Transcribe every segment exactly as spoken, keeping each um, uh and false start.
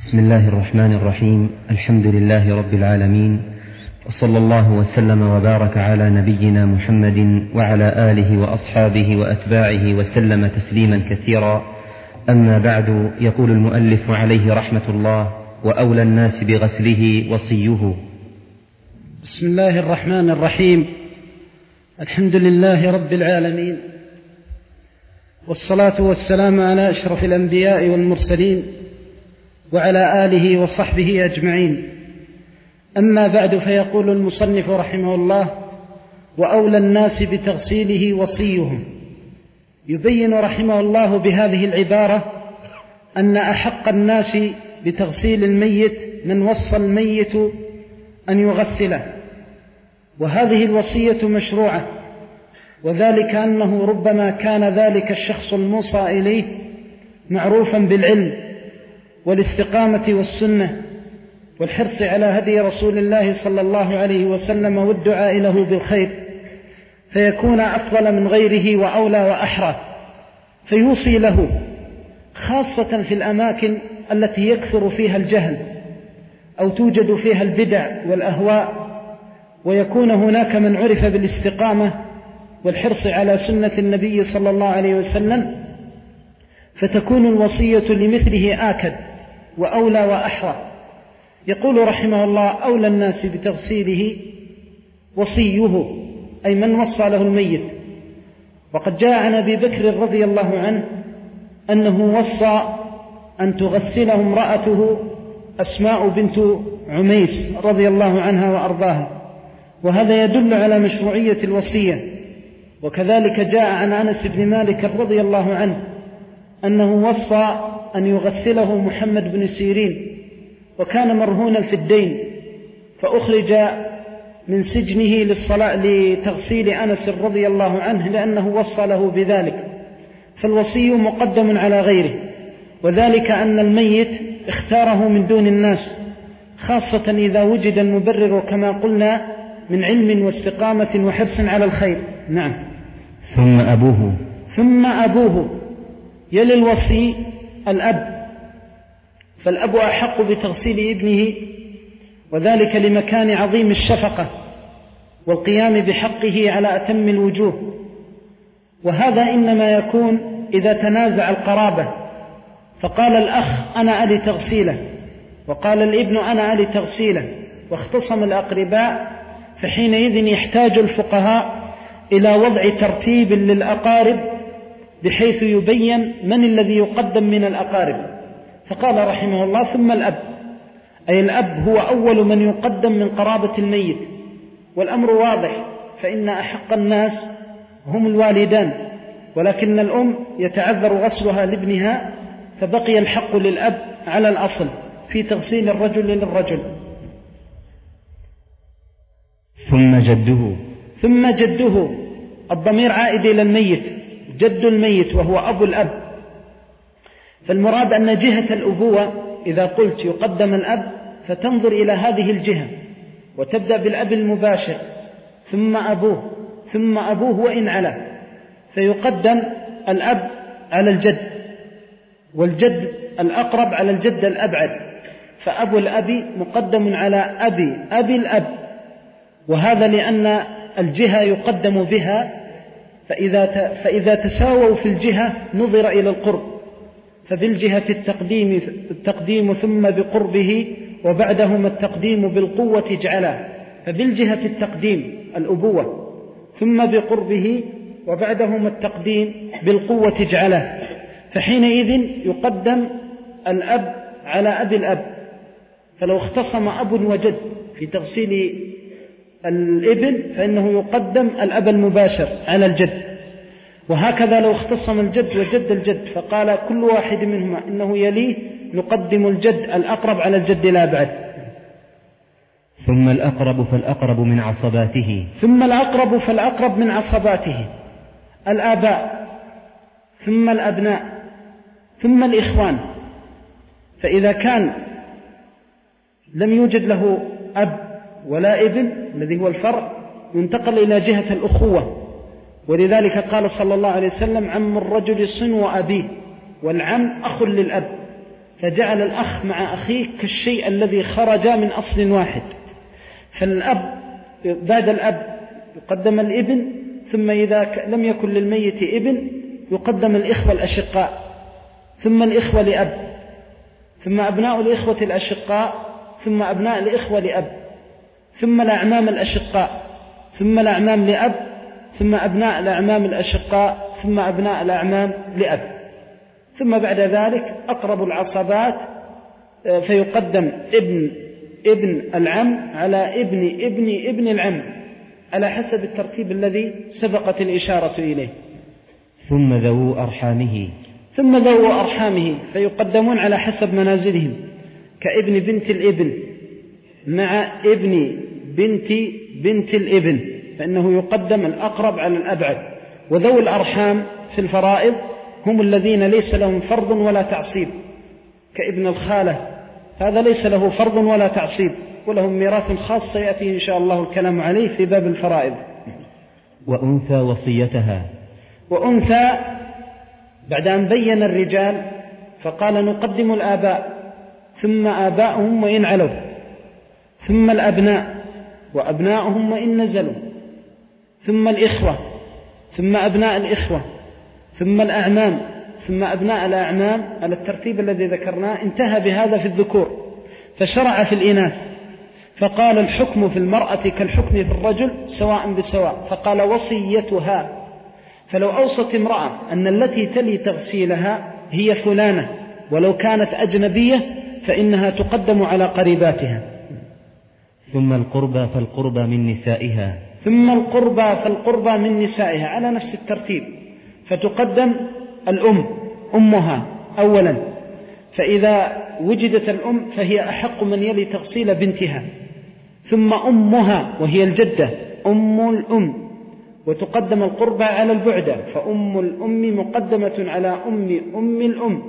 بسم الله الرحمن الرحيم. الحمد لله رب العالمين، وصلى الله وسلم وبارك على نبينا محمد وعلى آله وأصحابه وأتباعه وسلم تسليما كثيرا. أما بعد، يقول المؤلف عليه رحمة الله: وأولى الناس بغسله وصيه. بسم الله الرحمن الرحيم. الحمد لله رب العالمين، والصلاة والسلام على أشرف الأنبياء والمرسلين وعلى آله وصحبه أجمعين. أما بعد، فيقول المصنف رحمه الله: وأولى الناس بتغسيله وصيهم. يبين رحمه الله بهذه العبارة أن أحق الناس بتغسيل الميت من وصى الميت أن يغسله، وهذه الوصية مشروعة، وذلك أنه ربما كان ذلك الشخص الموصى إليه معروفا بالعلم والاستقامة والسنة والحرص على هدي رسول الله صلى الله عليه وسلم والدعاء له بالخير، فيكون أفضل من غيره وأولى وأحرى، فيوصي له، خاصة في الأماكن التي يكثر فيها الجهل أو توجد فيها البدع والأهواء، ويكون هناك من عرف بالاستقامة والحرص على سنة النبي صلى الله عليه وسلم، فتكون الوصية لمثله آكد وأولى وأحرى. يقول رحمه الله: أولى الناس بتغسيله وصيه، أي من وصى له الميت. وقد جاء عن أبي بكر رضي الله عنه أنه وصى أن تغسله امرأته أسماء بنت عميس رضي الله عنها وأرضاها، وهذا يدل على مشروعية الوصية. وكذلك جاء عن أنس بن مالك رضي الله عنه أنه وصى أن يغسله محمد بن سيرين، وكان مرهونا في الدين، فأخرج من سجنه للصلاة لتغسيل أنس رضي الله عنه لأنه وصى له بذلك. فالوصي مقدم على غيره، وذلك أن الميت اختاره من دون الناس، خاصة إذا وجد المبرر كما قلنا من علم واستقامة وحرص على الخير. نعم. ثم أبوه ثم أبوه يلي الوصي الأب، فالأب أحق بتغسيل ابنه، وذلك لمكان عظيم الشفقة والقيام بحقه على أتم الوجوه، وهذا إنما يكون إذا تنازع القرابة، فقال الأخ: أنا ألي تغسيله، وقال الابن: أنا ألي تغسيله، واختصم الأقرباء، فحينئذ يحتاج الفقهاء إلى وضع ترتيب للأقارب بحيث يبين من الذي يقدم من الأقارب. فقال رحمه الله: ثم الأب، أي الأب هو أول من يقدم من قرابة الميت. والأمر واضح، فإن أحق الناس هم الوالدان، ولكن الأم يتعذر غسلها لابنها، فبقي الحق للأب على الأصل في تغسيل الرجل للرجل. ثم جده ثم جده، الضمير عائد إلى الميت، جد الميت وهو أبو الأب. فالمراد أن جهة الأبوة إذا قلت يقدم الأب فتنظر إلى هذه الجهة، وتبدأ بالأب المباشر ثم أبوه ثم أبوه وإن علا، فيقدم الأب على الجد، والجد الأقرب على الجد الأبعد، فأبو الأب مقدم على أبي أبي الأب، وهذا لأن الجهة يقدم بها، فإذا فإذا تساووا في الجهة نظر إلى القرب، فبالجهة التقديم التقديم ثم بقربه، وبعدهما التقديم بالقوة اجعله، فبالجهة التقديم الأبوة ثم بقربه، وبعدهما التقديم بالقوة اجعله، فحينئذ يقدم الأب على أبي الأب. فلو اختصم أب وجد في تغسيل الابن فإنه يقدم الأب المباشر على الجد، وهكذا لو اختصم الجد وجد الجد فقال كل واحد منهما إنه يليه، نقدم الجد الأقرب على الجد الأبعد. ثم الأقرب فالأقرب من عصباته ثم الأقرب فالأقرب من عصباته، الآباء ثم الأبناء ثم الإخوان. فإذا كان لم يوجد له أب ولا ابن الذي هو الفرع، ينتقل إلى جهة الأخوة، ولذلك قال صلى الله عليه وسلم: عم الرجل صنو أبيه، والعم أخ للأب، فجعل الأخ مع أخيه كالشيء الذي خرج من أصل واحد. فالأب بعد الأب يقدم الابن، ثم إذا لم يكن للميت ابن يقدم الإخوة الأشقاء، ثم الإخوة لأب، ثم أبناء الإخوة الأشقاء، ثم أبناء الإخوة لأب، ثم الأعمام الأشقاء، ثم الأعمام لأب، ثم أبناء الأعمام الأشقاء، ثم أبناء الأعمام لأب، ثم بعد ذلك أقرب العصبات فيقدم ابن ابن العم على ابن ابن ابن العم على حسب الترتيب الذي سبقت الإشارة إليه. ثم ذو أرحامه ثم ذو أرحامه فيقدمون على حسب منازلهم، كابن بنت الابن مع ابن بنت بنت الابن، فإنه يقدم الأقرب على الأبعد. وذو الأرحام في الفرائض هم الذين ليس لهم فرض ولا تعصيب، كابن الخالة، هذا ليس له فرض ولا تعصيب ولهم ميراث خاص سيأتي إن شاء الله الكلام عليه في باب الفرائض. وأنثى وصيتها. وأنثى بعد أن بين الرجال فقال نقدم الآباء ثم آباؤهم وإن علوا، ثم الأبناء وأبناؤهم وإن نزلوا، ثم الإخوة، ثم أبناء الإخوة، ثم الأعمام، ثم أبناء الأعمام على الترتيب الذي ذكرناه. انتهى بهذا في الذكور، فشرع في الإناث فقال الحكم في المرأة كالحكم في الرجل سواء بسواء، فقال وصيتها. فلو أوصت امرأة أن التي تلي تغسيلها هي فلانة ولو كانت أجنبية فإنها تقدم على قريباتها. ثم القربى فالقربى من نسائها. ثم القربى فالقربى من نسائها على نفس الترتيب، فتقدم الأم أمها أولا، فإذا وجدت الأم فهي أحق من يلي تغسيل بنتها، ثم أمها وهي الجدة أم الأم، وتقدم القربى على البعدة، فأم الأم مقدمة على أم أم الأم.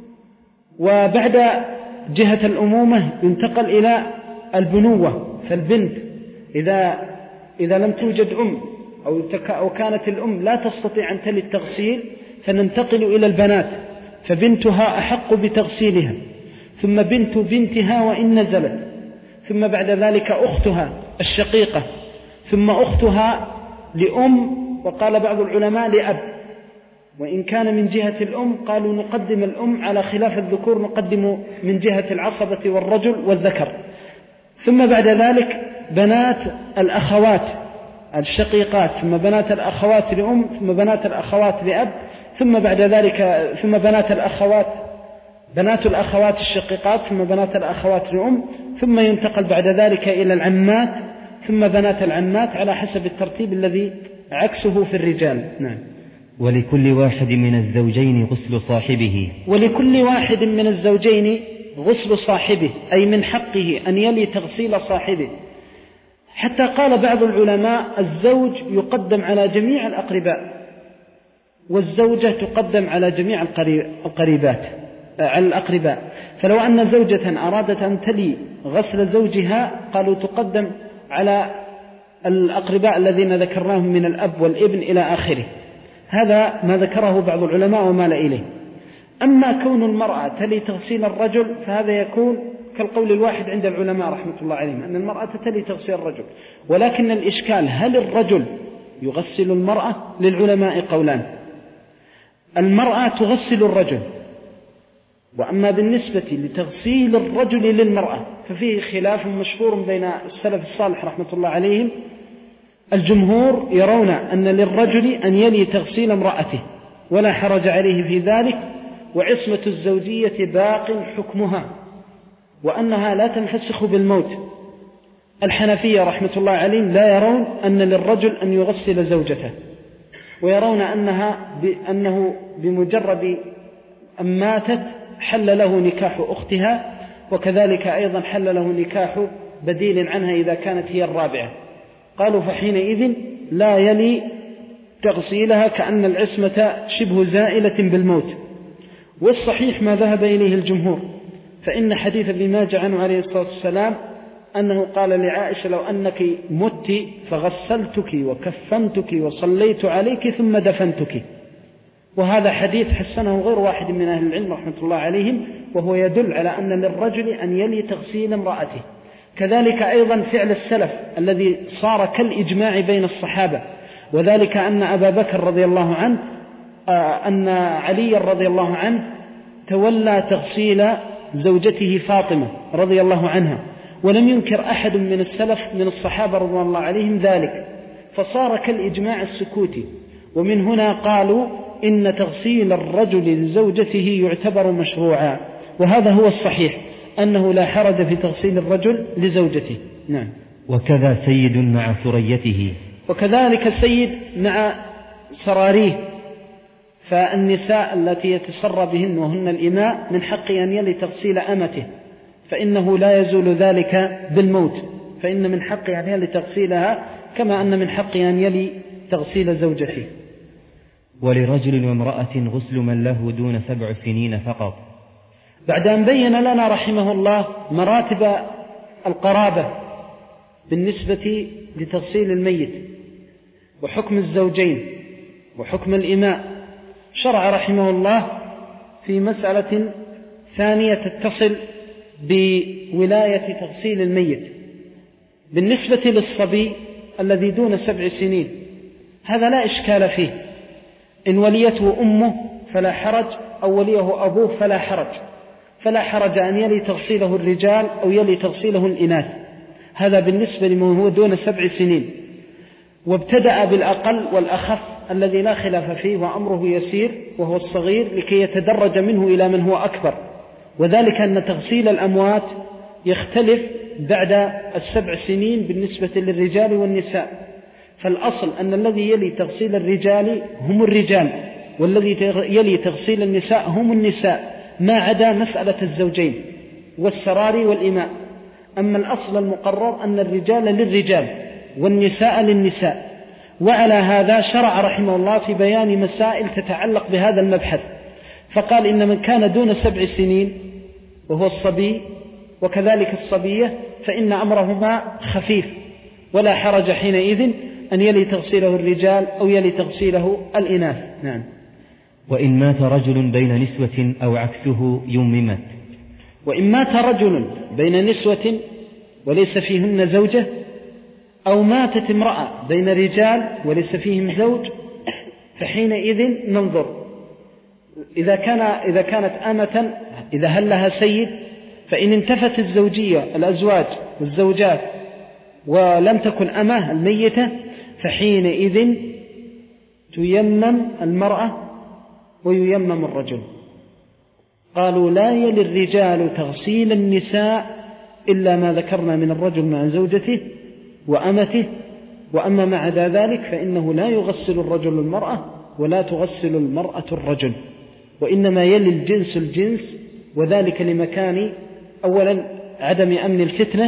وبعد جهة الأمومة ينتقل إلى البنوة، فالبنت إذا, إذا لم توجد أم أو كانت الأم لا تستطيع أن تلي التغسيل فننتقل إلى البنات، فبنتها أحق بتغسيلها، ثم بنت بنتها وإن نزلت، ثم بعد ذلك أختها الشقيقة، ثم أختها لأم، وقال بعض العلماء لأب، وإن كان من جهة الأم قالوا نقدم الأم على خلاف الذكور، نقدم من جهة العصبة والرجل والذكر. ثم بعد ذلك بنات الأخوات الشقيقات، ثم بنات الأخوات لأم، ثم بنات الأخوات لأب، ثم بعد ذلك ثم بنات الأخوات بنات الأخوات الشقيقات، ثم بنات الأخوات لأم، ثم ينتقل بعد ذلك إلى العمات، ثم بنات العمات على حسب الترتيب الذي عكسه في الرجال. نعم. ولكل واحد من الزوجين غسل صاحبه. ولكل واحد من الزوجين غسل صاحبه، أي من حقه أن يلي تغسيل صاحبه، حتى قال بعض العلماء الزوج يقدم على جميع الأقرباء، والزوجة تقدم على جميع القريبات على الأقرباء. فلو أن زوجة أرادت أن تلي غسل زوجها قالوا تقدم على الأقرباء الذين ذكرناهم من الأب والابن إلى آخره. هذا ما ذكره بعض العلماء ومال إليه. أما كون المرأة تلي تغسيل الرجل فهذا يكون كالقول الواحد عند العلماء رحمة الله عليهم، أن المرأة تلي تغسيل الرجل، ولكن الإشكال هل الرجل يغسل المرأة؟ للعلماء قولان، المرأة تغسل الرجل، وأما بالنسبة لتغسيل الرجل للمرأة ففيه خلاف مشهور بين السلف الصالح رحمة الله عليهم. الجمهور يرون أن للرجل أن يلي تغسيل امرأته ولا حرج عليه في ذلك، وعصمة الزوجية باق حكمها، وأنها لا تنفسخ بالموت. الحنفية رحمة الله عليهم لا يرون أن للرجل أن يغسل زوجته، ويرون أنها بأنه بمجرد أن ماتت حل له نكاح أختها، وكذلك أيضا حل له نكاح بديل عنها إذا كانت هي الرابعة. قالوا فحينئذ لا يلي تغسيلها كأن العصمة شبه زائلة بالموت. والصحيح ما ذهب إليه الجمهور، فإن حديث ابن ماجه عنه عليه الصلاة والسلام أنه قال لعائشة لو أنك مت فغسلتك وكفنتك وصليت عليك ثم دفنتك. وهذا حديث حسنه غير واحد من أهل العلم رحمة الله عليهم، وهو يدل على أن للرجل أن يلي تغسيل امرأته. كذلك أيضا فعل السلف الذي صار كالإجماع بين الصحابة، وذلك أن أبا بكر رضي الله عنه أن علي رضي الله عنه تولى تغسيل زوجته فاطمة رضي الله عنها، ولم ينكر أحد من السلف من الصحابة رضي الله عليهم ذلك، فصار كالإجماع السكوتي. ومن هنا قالوا إن تغسيل الرجل لزوجته يعتبر مشروعا، وهذا هو الصحيح أنه لا حرج في تغسيل الرجل لزوجته. نعم. وكذا سيد مع سريته، وكذلك السيد مع سراريه، فالنساء التي يتسرى بهن وهن الإماء من حق أن يلي تغسيل أمته، فإنه لا يزول ذلك بالموت، فإن من حق أن يلي تغسيلها كما أن من حق أن يلي تغسيل زوجته. ولرجل وامرأة غسل من له دون سبع سنين فقط. بعد أن بين لنا رحمه الله مراتب القرابة بالنسبة لتغسيل الميت وحكم الزوجين وحكم الإماء، شرع رحمه الله في مسألة ثانية تتصل بولاية تغسيل الميت. بالنسبة للصبي الذي دون سبع سنين هذا لا إشكال فيه، إن وليته أمه فلا حرج أو وليه أبوه فلا حرج، فلا حرج أن يلي تغسيله الرجال أو يلي تغسيله الإناث، هذا بالنسبة لمن هو دون سبع سنين. وابتدأ بالأقل والأخف الذي لا خلاف فيه وأمره يسير وهو الصغير، لكي يتدرج منه إلى من هو أكبر، وذلك أن تغسيل الأموات يختلف بعد السبع سنين بالنسبة للرجال والنساء. فالأصل أن الذي يلي تغسيل الرجال هم الرجال، والذي يلي تغسيل النساء هم النساء، ما عدا مسألة الزوجين والسراري والإماء. أما الأصل المقرر أن الرجال للرجال والنساء للنساء. وعلى هذا شرع رحمه الله في بيان مسائل تتعلق بهذا المبحث، فقال إن من كان دون سبع سنين وهو الصبي وكذلك الصبية فإن أمرهما خفيف، ولا حرج حينئذ أن يلي تغسيله الرجال أو يلي تغسيله الإناث. نعم. وإن مات رجل بين نسوة أو عكسه يممت. وإن مات رجل بين نسوة وليس فيهن زوجة، أو ماتت امرأة بين رجال وليس فيهم زوج، فحينئذ ننظر إذا كان إذا كانت أمة إذا هل لها سيد، فإن انتفت الزوجية الأزواج والزوجات ولم تكن أمة الميتة، فحينئذ تيمم المرأة وييمم الرجل. قالوا لا يلي الرجال تغسيل النساء إلا ما ذكرنا من الرجل مع زوجته وأمته، وأما مع ذلك فإنه لا يغسل الرجل المرأة ولا تغسل المرأة الرجل، وإنما يلي الجنس الجنس، وذلك لمكان أولا عدم أمن الفتنة،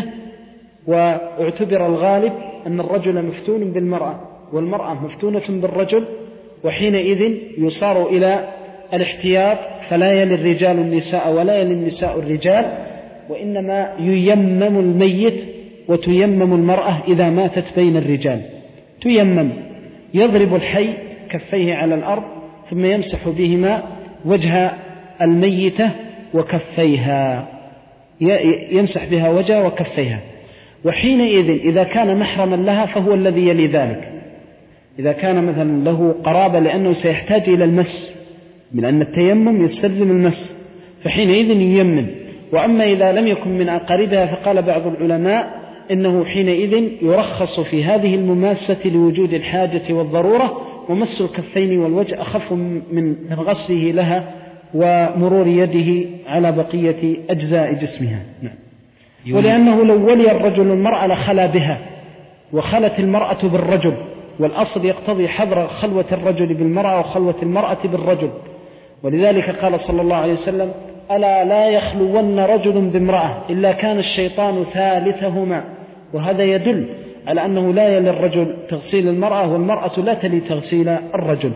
واعتبر الغالب أن الرجل مفتون بالمرأة والمرأة مفتونة بالرجل، وحينئذ يصار إلى الاحتياط، فلا يلي الرجال النساء ولا يلي النساء الرجال، وإنما ييمم الميت وتيمم المرأة إذا ماتت بين الرجال. تيمم، يضرب الحي كفيه على الأرض ثم يمسح بهما وجه الميتة وكفيها، يمسح بها وجه وكفيها. وحينئذ إذا كان محرما لها فهو الذي يلي ذلك، إذا كان مثلا له قرابة، لأنه سيحتاج إلى المس، من أن التيمم يستلزم المس، فحينئذ ييمم. وأما إذا لم يكن من أقاربها فقال بعض العلماء إنه حينئذ يرخص في هذه المماسة لوجود الحاجة والضرورة، ومس الكفين والوجه أخف من غسله لها ومرور يده على بقية أجزاء جسمها. نعم. ولأنه لو ولي الرجل المرأة لخلا بها وخلت المرأة بالرجل، والأصل يقتضي حظر خلوة الرجل بالمرأة وخلوة المرأة بالرجل، ولذلك قال صلى الله عليه وسلم: ألا لا يخلون رجل بامرأة إلا كان الشيطان ثالثهما. وهذا يدل على أنه لا يلي الرجل تغسيل المرأة، والمرأة لا تلي تغسيل الرجل.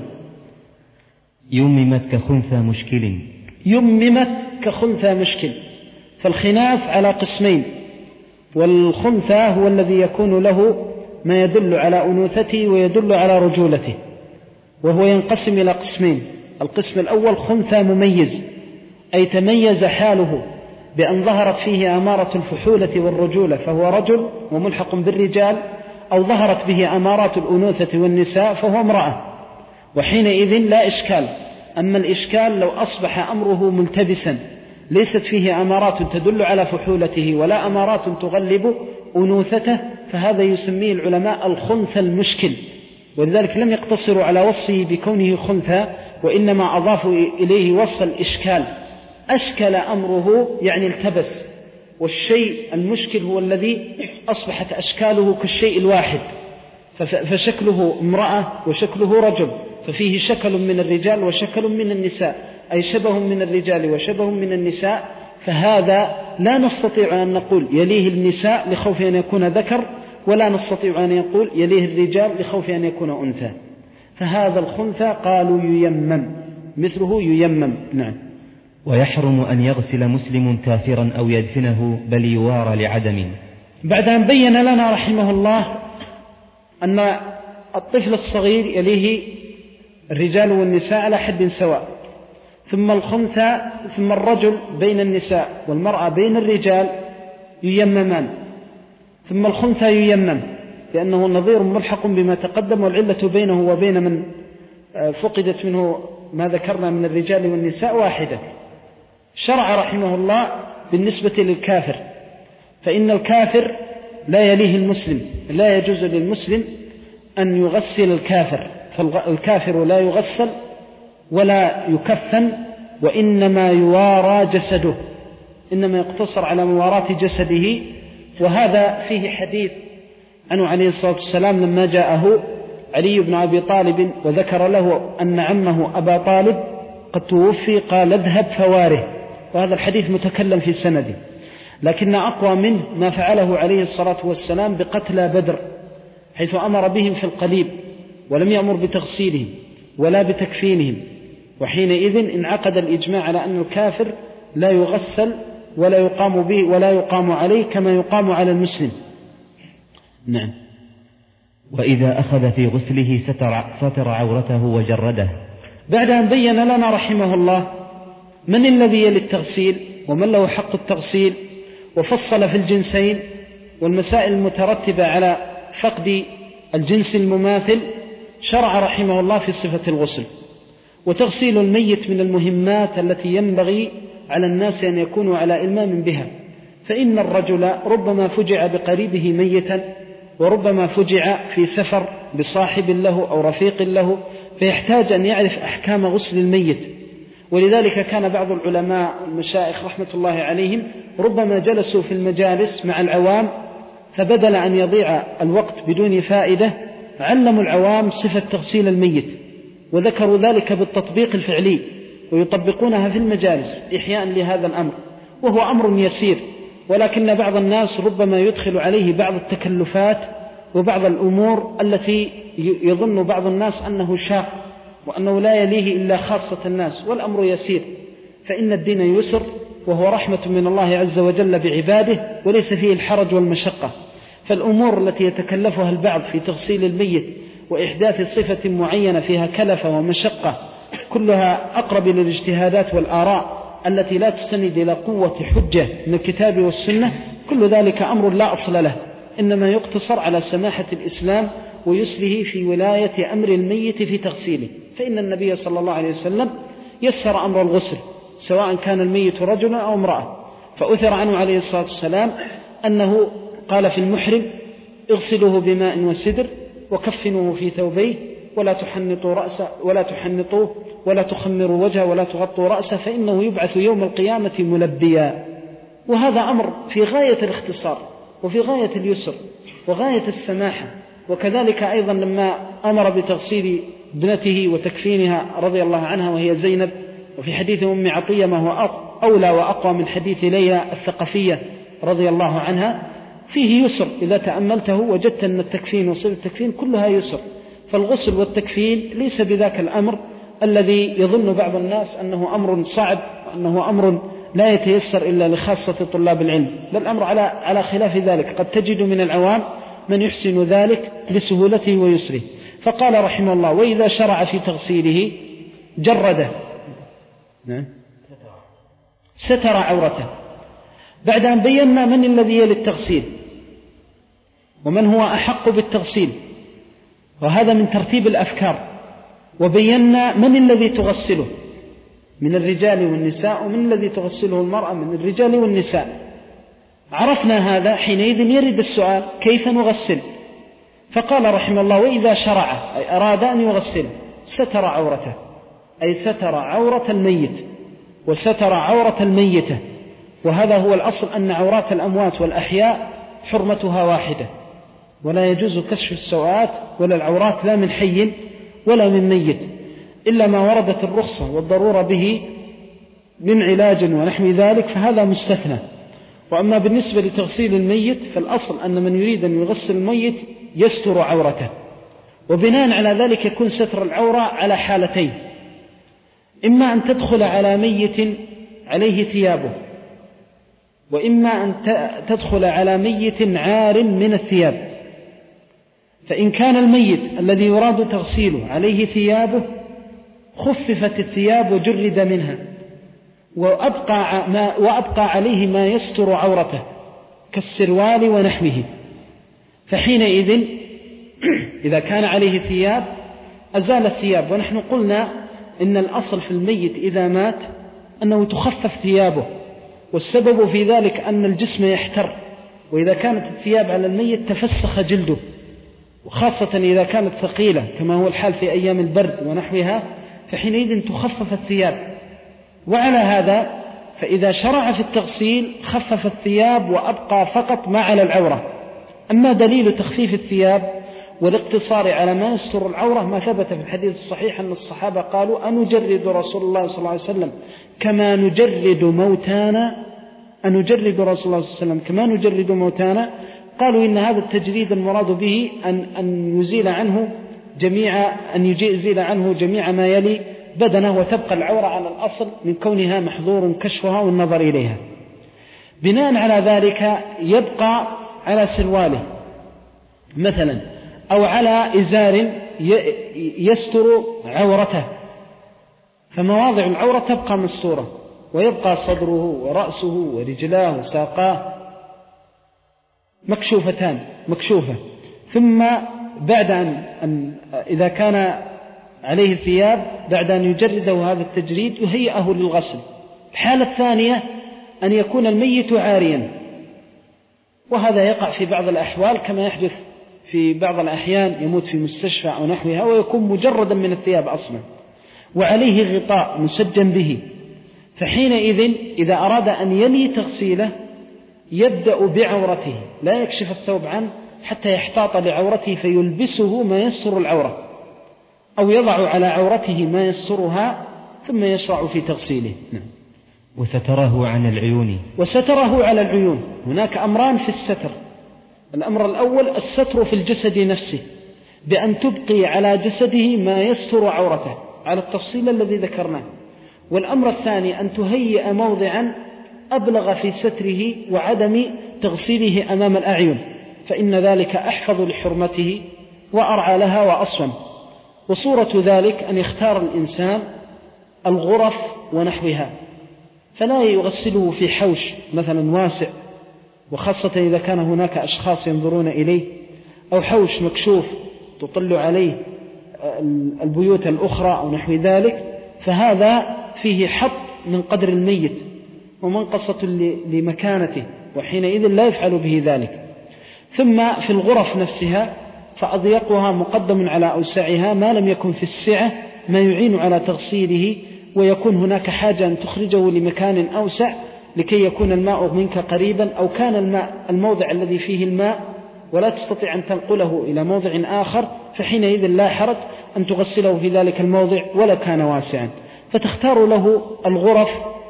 يممت كخنثى مشكل. يممت كخنثى مشكل، فالخناف على قسمين، والخنثى هو الذي يكون له ما يدل على أنوثته ويدل على رجولته، وهو ينقسم إلى قسمين. القسم الأول خنثى مميز، أي تميز حاله بأن ظهرت فيه أمارة الفحولة والرجولة فهو رجل وملحق بالرجال، أو ظهرت به أمارات الأنوثة والنساء فهو امرأة، وحينئذ لا إشكال. أما الإشكال لو أصبح أمره ملتبسا ليست فيه أمارات تدل على فحولته ولا أمارات تغلب أنوثته، فهذا يسميه العلماء الخنثى المشكل، ولذلك لم يقتصروا على وصفه بكونه خنثى، وإنما أضافوا إليه وصف الإشكال. أشكل أمره يعني التبس، والشيء المشكل هو الذي أصبحت أشكاله كالشيء الواحد، فشكله امرأة وشكله رجل، ففيه شكل من الرجال وشكل من النساء، أي شبه من الرجال وشبه من النساء، فهذا لا نستطيع أن نقول يليه النساء لخوف أن يكون ذكر، ولا نستطيع أن يقول يليه الرجال لخوف أن يكون أنثى، فهذا الخنثى قالوا ييمم، مثله ييمم. نعم. ويحرم أن يغسل مسلم كافرا أو يدفنه بل يوارى لعدم. بعد أن بين لنا رحمه الله أن الطفل الصغير يليه الرجال والنساء على حد سواء، ثم الخنثى ثم الرجل بين النساء والمرأة بين الرجال ييممان، ثم الخنثى ييمم لأنه نظير ملحق بما تقدم، والعلة بينه وبين من فقدت منه ما ذكرنا من الرجال والنساء واحدة. شرع رحمه الله بالنسبة للكافر، فإن الكافر لا يليه المسلم، لا يجوز للمسلم أن يغسل الكافر، فالكافر لا يغسل ولا يكفن، وإنما يوارى جسده، إنما يقتصر على مواراة جسده. وهذا فيه حديث عنه عليه الصلاة والسلام لما جاءه علي بن أبي طالب وذكر له أن عمه أبا طالب قد توفي، قال اذهب فواره، وهذا الحديث متكلم في سنده، لكن أقوى منه ما فعله عليه الصلاة والسلام بقتلى بدر، حيث أمر بهم في القليب ولم يأمر بتغسيلهم ولا بتكفينهم، وحينئذ انعقد الإجماع على أن الكافر لا يغسل ولا يقام به ولا يقام عليه كما يقام على المسلم. نعم. وإذا أخذ في غسله ستر, ستر عورته وجرده. بعد أن بين لنا رحمه الله من الذي يلي التغسيل ومن له حق التغسيل، وفصل في الجنسين والمسائل المترتبة على فقد الجنس المماثل، شرع رحمه الله في صفة الغسل. وتغسيل الميت من المهمات التي ينبغي على الناس أن يكونوا على إلمام بها، فإن الرجل ربما فجع بقريبه ميتا، وربما فجع في سفر بصاحب له أو رفيق له، فيحتاج أن يعرف أحكام غسل الميت. ولذلك كان بعض العلماء المشايخ رحمة الله عليهم ربما جلسوا في المجالس مع العوام، فبدل أن يضيع الوقت بدون فائدة علموا العوام صفة تغسيل الميت، وذكروا ذلك بالتطبيق الفعلي، ويطبقونها في المجالس إحياء لهذا الأمر، وهو أمر يسير، ولكن بعض الناس ربما يدخل عليه بعض التكلفات وبعض الأمور التي يظن بعض الناس أنه شاق وأنه لا يليه إلا خاصة الناس، والأمر يسير، فإن الدين يسر، وهو رحمة من الله عز وجل بعباده، وليس فيه الحرج والمشقة. فالأمور التي يتكلفها البعض في تغسيل الميت وإحداث صفة معينة فيها كلفة ومشقة كلها أقرب للاجتهادات والآراء التي لا تستند إلى قوة حجة من الكتاب والسنة، كل ذلك أمر لا أصل له، إنما يقتصر على سماحة الإسلام ويسره في ولاية أمر الميت في تغسيله. فإن النبي صلى الله عليه وسلم يسر أمر الغسل سواء كان الميت رجلا أو امرأة، فأثر عنه عليه الصلاة والسلام أنه قال في المحرم اغسلوه بماء وسدر وكفنوه في ثوبيه ولا تحنطوا رأسه ولا تحنطوه ولا تخمروا وجهه ولا تغطوا رأسه فإنه يبعث يوم القيامة ملبيا. وهذا أمر في غاية الاختصار وفي غاية اليسر وغاية السماحة. وكذلك أيضا لما أمر بتغسيل ابنته وتكفينها رضي الله عنها وهي زينب، وفي حديث أم عطية ما هو أولى وأقوى من حديث ليلى الثقفية رضي الله عنها، فيه يسر إذا تأملته وجدت أن التكفين وصفة التكفين كلها يسر. فالغسل والتكفين ليس بذاك الأمر الذي يظن بعض الناس أنه أمر صعب وأنه أمر لا يتيسر إلا لخاصة طلاب العلم، بل الأمر على على خلاف ذلك، قد تجد من العوام من يحسن ذلك لسهولته ويسره. فقال رحمه الله وإذا شرع في تغسيله جرده، نعم ستر عورته. بعد أن بينا من الذي يلي التغسيل ومن هو أحق بالتغسيل، وهذا من ترتيب الأفكار، وبينا من الذي تغسله من الرجال والنساء، ومن الذي تغسله المرأة من الرجال والنساء. عرفنا هذا، حينئذ يرد السؤال كيف نغسل؟ فقال رحمه الله: وإذا شرع أي أراد أن يغسل ستر عورته، أي ستر عورة الميت وستر عورة الميتة. وهذا هو الأصل، أن عورات الأموات والأحياء حرمتها واحدة، ولا يجوز كشف السوءات ولا العورات لا من حي ولا من ميت، إلا ما وردت الرخصة والضرورة به من علاج ونحو ذلك فهذا مستثنى. وأما بالنسبة لتغسيل الميت فالأصل أن من يريد أن يغسل الميت يستر عورته، وبناء على ذلك يكون ستر العورة على حالتين: إما أن تدخل على ميت عليه ثيابه، وإما أن تدخل على ميت عار من الثياب. فإن كان الميت الذي يراد تغسيله عليه ثيابه خففت الثياب وجرد منها، وأبقى, ما وأبقى عليه ما يستر عورته كالسروال ونحوه، فحينئذ إذا كان عليه ثياب أزال الثياب. ونحن قلنا إن الأصل في الميت إذا مات أنه تخفف ثيابه، والسبب في ذلك أن الجسم يحتر، وإذا كانت الثياب على الميت تفسخ جلده، وخاصة إذا كانت ثقيلة كما هو الحال في أيام البرد ونحوها، فحينئذ تخفف الثياب. وعلى هذا فإذا شرع في التغسيل خفف الثياب وأبقى فقط ما على العورة. أما دليل تخفيف الثياب والاقتصار على ما يستر العورة ما ثبت في الحديث الصحيح أن الصحابة قالوا: أنجرد رسول الله صلى الله عليه وسلم كما نجرد موتانا أنجرد رسول الله صلى الله عليه وسلم كما نجرد موتانا. قالوا إن هذا التجريد المراد به أن, أن يزيل عنه جميع أن يزيل عنه جميع ما يلي بدنه، وتبقى العورة على الأصل من كونها محظور كشفها والنظر إليها. بناء على ذلك يبقى على سرواله مثلا أو على إزار يستر عورته، فمواضع العورة تبقى مستورة، ويبقى صدره ورأسه ورجلاه وساقاه مكشوفتان مكشوفة. ثم بعد أن, أن إذا كان عليه الثياب بعد أن يجرده هذا التجريد يهيئه للغسل. الحالة الثانية أن يكون الميت عاريا، وهذا يقع في بعض الأحوال كما يحدث في بعض الأحيان، يموت في مستشفى أو نحوها ويكون مجردا من الثياب أصلا وعليه غطاء مسجن به، فحينئذ إذا أراد أن يلي تغسيله يبدأ بعورته لا يكشف الثوب عنه حتى يحتاط لعورته فيلبسه ما يستر العورة، أو يضع على عورته ما يسترها ثم يشرع في تغسيله. نعم. وستره عن العيون وستره على العيون. هناك أمران في الستر: الأمر الأول الستر في الجسد نفسه بأن تبقي على جسده ما يستر عورته على التفصيل الذي ذكرناه، والأمر الثاني أن تهيئ موضعا أبلغ في ستره وعدم تغسيله أمام الأعين، فإن ذلك أحفظ لحرمته وأرعى لها وأصوم. وصورة ذلك أن يختار الإنسان الغرف ونحوها، فلا يغسله في حوش مثلا واسع، وخاصة إذا كان هناك أشخاص ينظرون إليه، أو حوش مكشوف تطل عليه البيوت الأخرى أو نحو ذلك، فهذا فيه حط من قدر الميت ومنقصة لمكانته، وحينئذ لا يفعل به ذلك. ثم في الغرف نفسها فأضيقها مقدم على أوسعها ما لم يكن في السعة ما يعين على تغسيله، ويكون هناك حاجة أن تخرجه لمكان أوسع لكي يكون الماء منك قريبا، أو كان الماء الموضع الذي فيه الماء ولا تستطيع أن تنقله إلى موضع آخر، فحينئذ لا حرج أن تغسله في ذلك الموضع ولا كان واسعا. فتختار له الغرف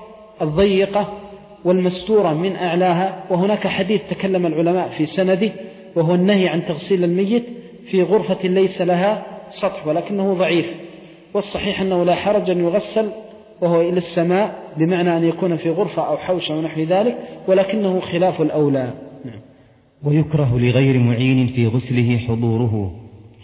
الضيقة والمستورة من أعلاها. وهناك حديث تكلم العلماء في سنده وهو النهي عن تغسيل الميت في غرفة ليس لها سطح ولكنه ضعيف، والصحيح أنه لا حرج أن يغسل وهو إلى السماء، بمعنى أن يكون في غرفة أو حوش أو نحو ذلك، ولكنه خلاف الأولى. ويكره لغير معين في غسله حضوره.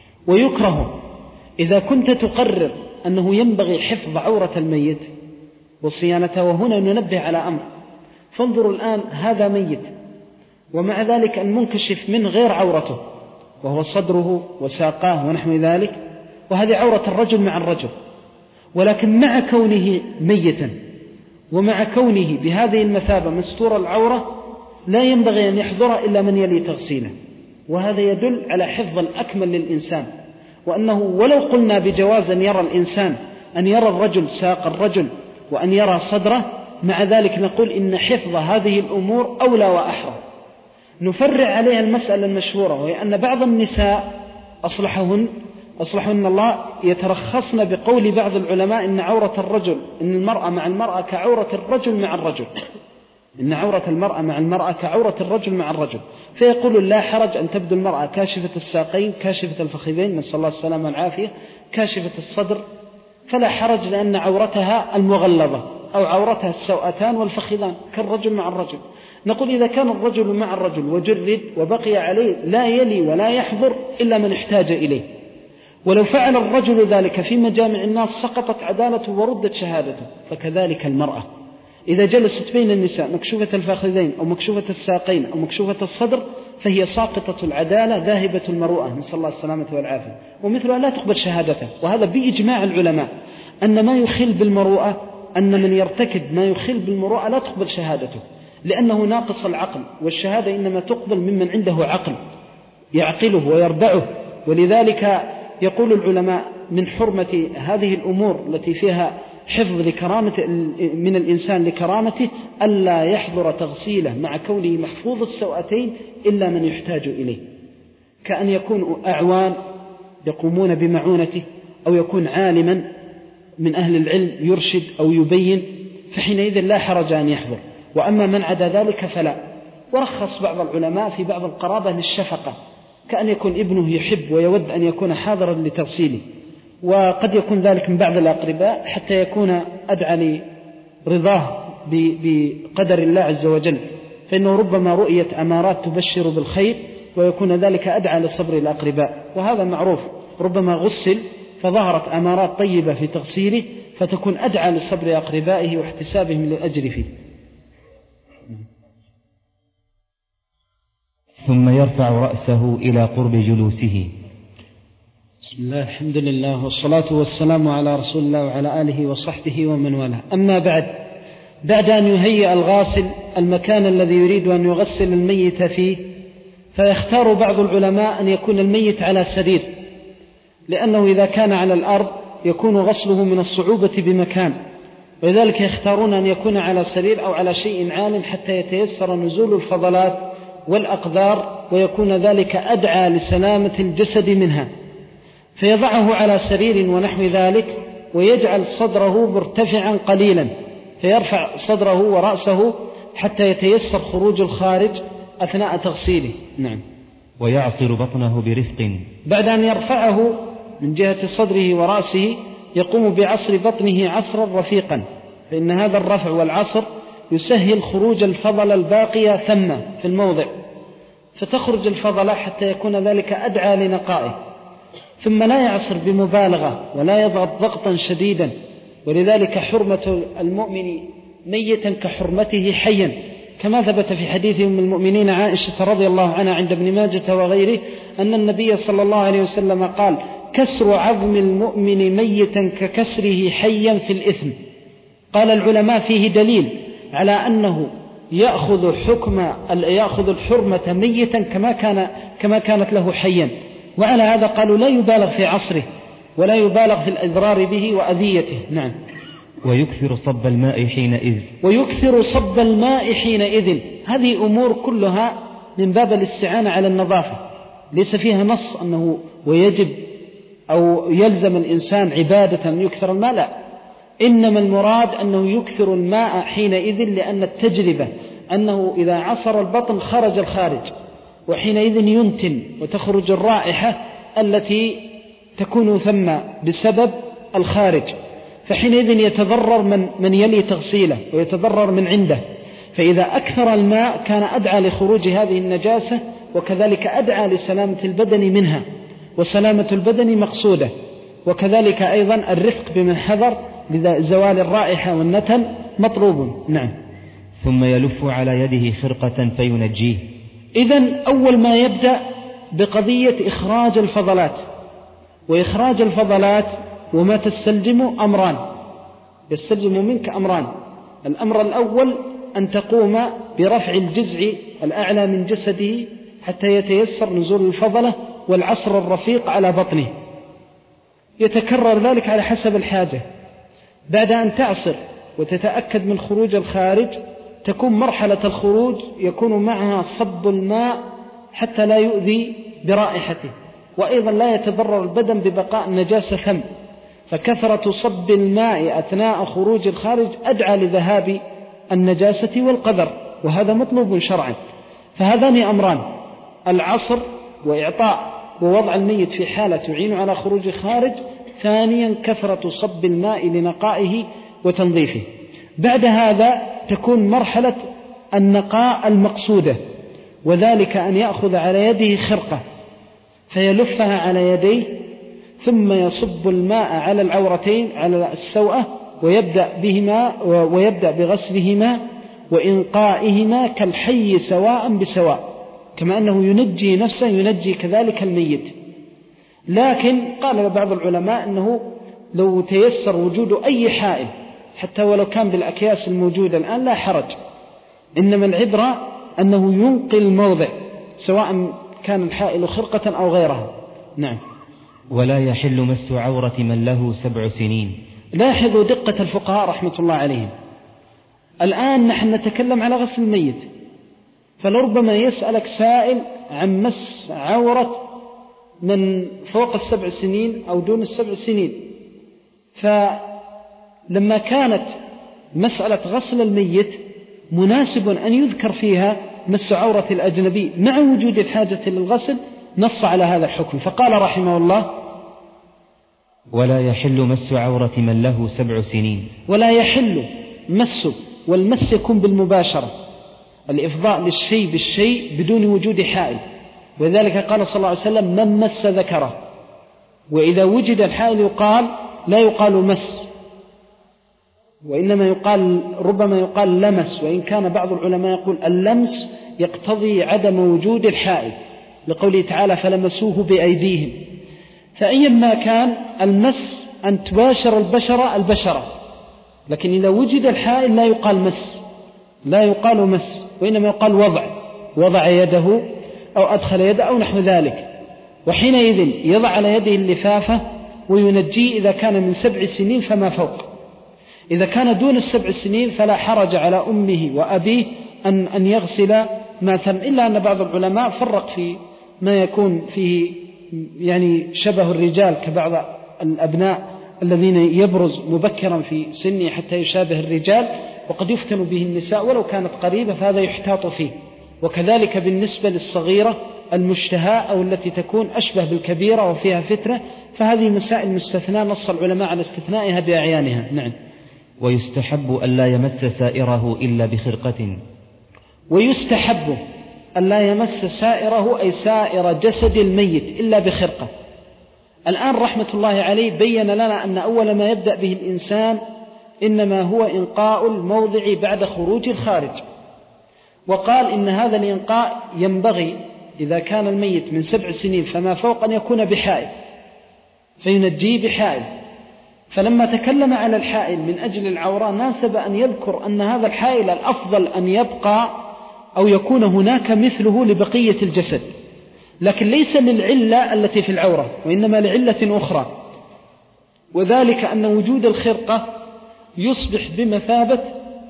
ويكره إذا كنت تقرر أنه ينبغي حفظ عورة الميت وصيانته. وهنا ننبه على أمر، فانظروا الآن هذا ميت ومع ذلك المنكشف من غير عورته وهو صدره وساقاه ونحو ذلك، وهذه عورة الرجل مع الرجل، ولكن مع كونه ميتا ومع كونه بهذه المثابة مستور العورة لا ينبغي أن يحضر إلا من يلي تغسيله، وهذا يدل على حفظ الأكمل للإنسان، وأنه ولو قلنا بجواز أن يرى الإنسان أن يرى الرجل ساق الرجل وأن يرى صدره، مع ذلك نقول إن حفظ هذه الأمور أولى وأحرى. نفرع عليها المسألة المشهورة، وهي أن بعض النساء أصلحهن أصلحهن الله يترخصن بقول بعض العلماء إن عورة الرجل إن المرأة مع المرأة كعورة الرجل مع الرجل، إن عورة المرأة مع المرأة كعورة الرجل مع الرجل، فيقول لا حرج أن تبدو المرأة كاشفة الساقين كاشفة الفخذين نسأل الله السلامة والعافية كاشفة الصدر، فلا حرج لأن عورتها المغلظة أو عورتها السوأتان والفخذان كالرجل مع الرجل. نقول إذا كان الرجل مع الرجل وجرد وبقي عليه لا يلي ولا يحضر إلا من احتاج إليه، ولو فعل الرجل ذلك في مجامع الناس سقطت عدالته وردت شهادته، فكذلك المرأة إذا جلست بين النساء مكشوفة الفخذين أو مكشوفة الساقين أو مكشوفة الصدر فهي ساقطة العدالة ذاهبة المروءة نسأل الله السلامة والعافية، ومثلها لا تقبل شهادته. وهذا بإجماع العلماء أن ما يخل بالمروءة أن من يرتكب ما يخل بالمروءة لا تقبل شهادته، لأنه ناقص العقل، والشهادة إنما تقبل ممن عنده عقل يعقله ويردعه. ولذلك يقول العلماء من حرمة هذه الأمور التي فيها حفظ لكرامة من الإنسان لكرامته ألا يحضر تغسيله مع كونه محفوظ السوأتين إلا من يحتاج إليه، كأن يكون أعوان يقومون بمعونته أو يكون عالما من أهل العلم يرشد أو يبين، فحينئذ لا حرج أن يحضر. وأما من عدا ذلك فلا. ورخص بعض العلماء في بعض القرابة للشفقة، كأن يكون ابنه يحب ويود أن يكون حاضرا لتغسيله، وقد يكون ذلك من بعض الأقرباء حتى يكون أدعى لرضاه بقدر الله عز وجل، فإنه ربما رؤيت أمارات تبشر بالخير ويكون ذلك أدعى لصبر الأقرباء، وهذا معروف، ربما غسل فظهرت أمارات طيبة في تغسيله فتكون أدعى لصبر أقربائه واحتسابهم للأجر فيه. ثم يرفع رأسه إلى قرب جلوسه. بسم الله الحمد لله والصلاة والسلام على رسول الله وعلى آله وصحبه ومن والاه. أما بعد، بعد أن يهيئ الغاسل المكان الذي يريد أن يغسل الميت فيه، فيختار بعض العلماء أن يكون الميت على سرير، لأنه إذا كان على الأرض يكون غسله من الصعوبة بمكان، ولذلك يختارون أن يكون على سرير أو على شيء عال حتى يتيسر نزول الفضلات والأقدار ويكون ذلك أدعى لسلامة الجسد منها، فيضعه على سرير ونحو ذلك ويجعل صدره مرتفعا قليلا، فيرفع صدره ورأسه حتى يتيسر خروج الخارج أثناء تغسيله. نعم. ويعصر بطنه برفق. بعد أن يرفعه من جهة صدره ورأسه يقوم بعصر بطنه عصرا رفيقا، فإن هذا الرفع والعصر يسهل خروج الفضل الباقية ثم في الموضع، فتخرج الفضلة حتى يكون ذلك أدعى لنقائه. ثم لا يعصر بمبالغة ولا يضغط ضغطا شديدا، ولذلك حرمة المؤمن ميتا كحرمته حيا، كما ثبت في حديث أم المؤمنين عائشة رضي الله عنها عند ابن ماجة وغيره أن النبي صلى الله عليه وسلم قال: كسر عظم المؤمن ميتا ككسره حيا في الإثم. قال العلماء فيه دليل على أنه يأخذ حكم يأخذ الحرمة ميتا كما كان كما كانت له حيا، وعلى هذا قالوا لا يبالغ في عصره ولا يبالغ في الإضرار به وأذيته. نعم. ويكثر صب الماء حينئذ. ويكثر صب الماء حينئذ. هذه أمور كلها من باب الاستعانة على النظافة، ليس فيها نص أنه ويجب أو يلزم الإنسان عبادة أن يكثر الماء، لا، إنما المراد أنه يكثر الماء حينئذ، لأن التجربة أنه إذا عصر البطن خرج الخارج، وحينئذ ينتن وتخرج الرائحة التي تكون ثم بسبب الخارج، فحينئذ يتضرر من, من يلي تغسيله ويتضرر من عنده. فإذا أكثر الماء كان أدعى لخروج هذه النجاسة، وكذلك أدعى لسلامة البدن منها، وسلامة البدن مقصودة. وكذلك أيضا الرفق بمن حذر، بزوال الرائحة والنتن مطلوب. نعم. ثم يلف على يده خرقة فينجيه. إذن أول ما يبدأ بقضية إخراج الفضلات، وإخراج الفضلات وما تستلزم أمران، يستلزم منك أمران. الأمر الأول أن تقوم برفع الجزع الأعلى من جسده حتى يتيسر نزول الفضلة والعصر الرفيق على بطنه، يتكرر ذلك على حسب الحاجة. بعد أن تعصر وتتأكد من خروج الخارج، تكون مرحلة الخروج يكون معها صب الماء حتى لا يؤذي برائحته، وأيضا لا يتضرر البدن ببقاء النجاسة فم، فكثرة صب الماء أثناء خروج الخارج أدعى لذهاب النجاسة والقذر، وهذا مطلوب شرعا. فهذان أمران: العصر وإعطاء ووضع الميت في حالة تعين على خروج الخارج، ثانيا كثرة صب الماء لنقائه وتنظيفه. بعد هذا تكون مرحلة النقاء المقصودة، وذلك أن يأخذ على يده خرقة فيلفها على يديه، ثم يصب الماء على العورتين على السوءة ويبدأ بهما ويبدأ بغسلهما وإنقائهما كالحي سواء بسواء، كما أنه ينجي نفسه ينجي كذلك الميت. لكن قال بعض العلماء أنه لو تيسر وجود أي حائل حتى ولو كان بالأكياس الموجودة الآن لا حرج، إنما العبرة أنه ينقي الموضع سواء كان الحائل خرقة أو غيرها. نعم. ولا يحل مس عورة من له سبع سنين. لاحظوا دقة الفقهاء رحمة الله عليهم. الآن نحن نتكلم على غسل الميت، فلربما يسألك سائل عن مس عورة من فوق السبع سنين أو دون السبع سنين، فلما كانت مسألة غسل الميت مناسب أن يذكر فيها مس عورة الأجنبي مع وجود الحاجة للغسل، نص على هذا الحكم، فقال رحمه الله: ولا يحل مس عورة من له سبع سنين. ولا يحل مس، والمس يكون بالمباشرة، الإفضاء للشيء بالشيء بدون وجود حائل، وذلك قال صلى الله عليه وسلم: من مس ذكره. وإذا وجد الحائل يقال لا يقال مس، وإنما يقال ربما يقال لمس، وإن كان بعض العلماء يقول اللمس يقتضي عدم وجود الحائل، لقوله تعالى: فلمسوه بأيديهم. فأيما كان المس أن تباشر البشرة البشرة، لكن إذا وجد الحائل لا يقال مس، لا يقال مس، وإنما يقال وضع، وضع يده أو أدخل يده أو نحو ذلك، وحينئذ يضع على يده اللفافة وينجيه إذا كان من سبع سنين فما فوق. إذا كان دون السبع سنين فلا حرج على أمه وأبيه أن, أن يغسل ما ثم، إلا أن بعض العلماء فرق في ما يكون فيه يعني شبه الرجال كبعض الأبناء الذين يبرز مبكرا في سنه حتى يشابه الرجال، وقد يفتن به النساء ولو كانت قريبة، فهذا يحتاط فيه. وكذلك بالنسبة للصغيرة المشتهاة أو التي تكون أشبه بالكبيرة وفيها فترة، فهذه مسائل مستثناء نص العلماء على استثنائها بأعيانها. نعم. ويستحب أن لا يمس سائره إلا بخرقة. ويستحب أن لا يمس سائره أي سائر جسد الميت إلا بخرقة. الآن رحمة الله عليه بين لنا أن أول ما يبدأ به الإنسان إنما هو إنقاء الموضع بعد خروج الخارج، وقال إن هذا الإنقاء ينبغي إذا كان الميت من سبع سنين فما فوق أن يكون بحائل فينجيه بحائل. فلما تكلم على الحائل من أجل العورة ناسب أن يذكر أن هذا الحائل الأفضل أن يبقى أو يكون هناك مثله لبقية الجسد، لكن ليس للعلة التي في العورة، وإنما لعلة أخرى، وذلك أن وجود الخرقة يصبح بمثابة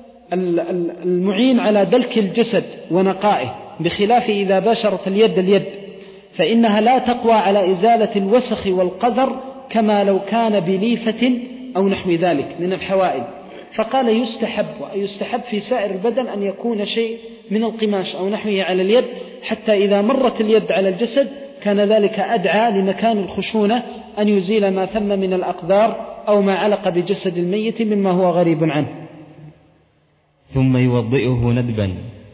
المعين على دلك الجسد ونقائه، بخلاف إذا باشرت اليد اليد فإنها لا تقوى على إزالة الوسخ والقذر كما لو كان بليفة أو نحو ذلك من الحوائل. فقال يستحب، ويستحب في سائر البدن أن يكون شيء من القماش أو نحوه على اليد، حتى إذا مرت اليد على الجسد كان ذلك أدعى لمكان الخشونة أن يزيل ما ثم من الأقدار أو ما علق بجسد الميت مما هو غريب عنه. ثم يوضئه ندبا.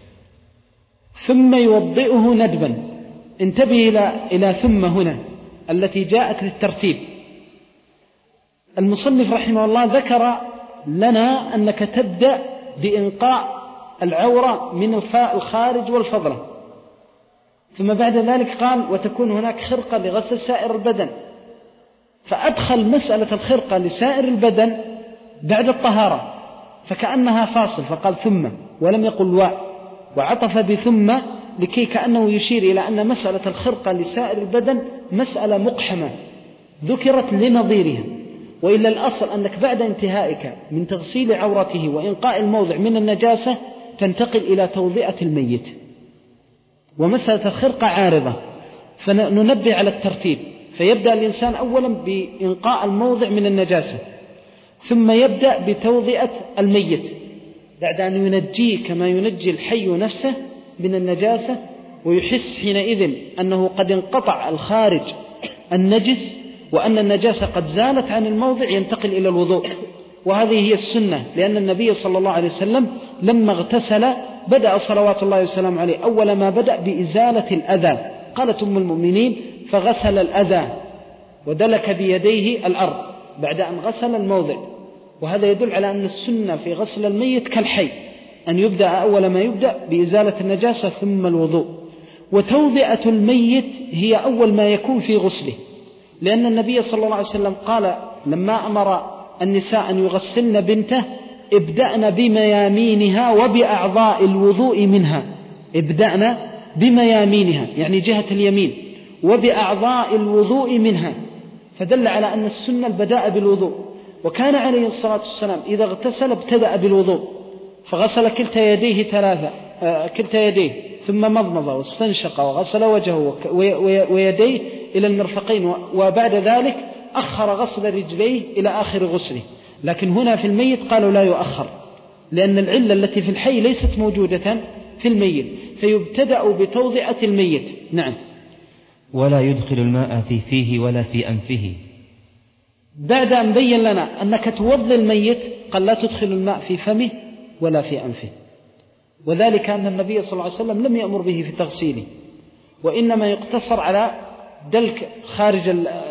ثم يوضئه ندبا. انتبه إلى, إلى ثم هنا التي جاءت للترتيب. المصنف رحمه الله ذكر لنا أنك تبدأ بإنقاء العورة من الفاء الخارج والفضلة، ثم بعد ذلك قال وتكون هناك خرقة لغسل سائر البدن، فأدخل مسألة الخرقة لسائر البدن بعد الطهارة فكأنها فاصل، فقال ثم ولم يقل و، وعطف بثم لكي كأنه يشير إلى أن مسألة الخرقة لسائر البدن مسألة مقحمة ذكرت لنظيرها، وإلا الأصل أنك بعد انتهائك من تغسيل عورته وإنقاء الموضع من النجاسة تنتقل إلى توضئة الميت. ومسألة الخرقة عارضة، فننبه على الترتيب، فيبدأ الإنسان أولا بإنقاء الموضع من النجاسة، ثم يبدأ بتوضئة الميت بعد أن ينجيه كما ينجي الحي نفسه من النجاسة، ويحس حينئذ أنه قد انقطع الخارج النجس وأن النجاسة قد زالت عن الموضع، ينتقل إلى الوضوء. وهذه هي السنة، لأن النبي صلى الله عليه وسلم لما اغتسل بدأ صلوات الله وسلامه عليه أول ما بدأ بإزالة الأذى، قالت أم المؤمنين فغسل الأذى ودلك بيديه الأرض بعد أن غسل الموضع. وهذا يدل على أن السنة في غسل الميت كالحي، أن يبدأ أول ما يبدأ بإزالة النجاسة ثم الوضوء. وتوضئة الميت هي أول ما يكون في غسله، لأن النبي صلى الله عليه وسلم قال لما أمر النساء أن يغسلن بنته ابدأنا بميامينها وبأعضاء الوضوء منها، ابدأنا بميامينها يعني جهة اليمين وبأعضاء الوضوء منها، فدل على أن السنة البداء بالوضوء. وكان عليه الصلاة والسلام إذا اغتسل ابتدأ بالوضوء فغسل كلتا يديه ثلاثة آه كلتا يديه ثم مضمض واستنشق وغسل وجهه ويديه إلى المرفقين، وبعد ذلك أخر غسل رجليه إلى آخر غسله. لكن هنا في الميت قالوا لا يؤخر، لأن العلة التي في الحي ليست موجودة في الميت، فيبتدأ بتوضئة الميت. نعم. ولا يدخل الماء في فيه ولا في أنفه. بعد أن بين لنا أنك توضي الميت قال لا تدخل الماء في فمه ولا في أنفه، وذلك أن النبي صلى الله عليه وسلم لم يأمر به في تغسيله، وإنما يقتصر على دلك خارج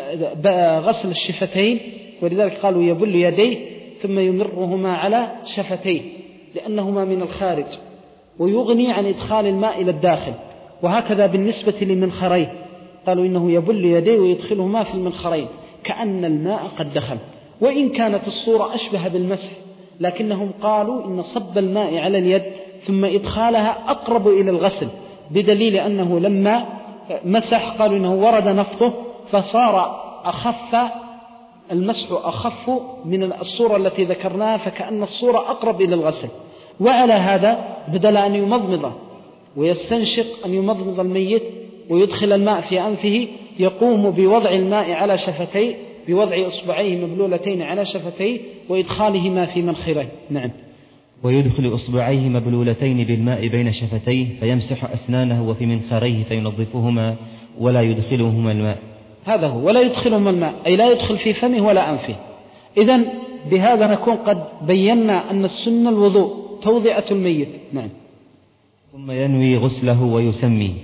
غسل الشفتين، ولذلك قالوا يبل يديه ثم يمرهما على شفتيه لأنهما من الخارج، ويغني عن إدخال الماء إلى الداخل. وهكذا بالنسبة لمنخريه قالوا إنه يبل يديه ويدخلهما في المنخرين كأن الماء قد دخل، وإن كانت الصورة أشبه بالمسح، لكنهم قالوا إن صب الماء على اليد ثم إدخالها أقرب إلى الغسل، بدليل أنه لما مسح قالوا إنه ورد نفضه فصار أخف المسح أخف من الصورة التي ذكرناها، فكأن الصورة أقرب إلى الغسل. وعلى هذا بدل أن يمضمض ويستنشق أن يمضمض الميت ويدخل الماء في أنفه، يقوم بوضع الماء على شفتيه بوضع إصبعيه مبلولتين على شفتيه وإدخالهما في منخريه. نعم. ويدخل إصبعيه مبلولتين بالماء بين شفتيه فيمسح أسنانه وفي منخريه فينظفهما ولا يدخلهما الماء. هذا هو، ولا يدخلهما الماء أي لا يدخل في فمه ولا أنفه. إذن بهذا نكون قد بينا أن السنة الوضوء توضئة الميت. نعم. ثم ينوي غسله ويسمي.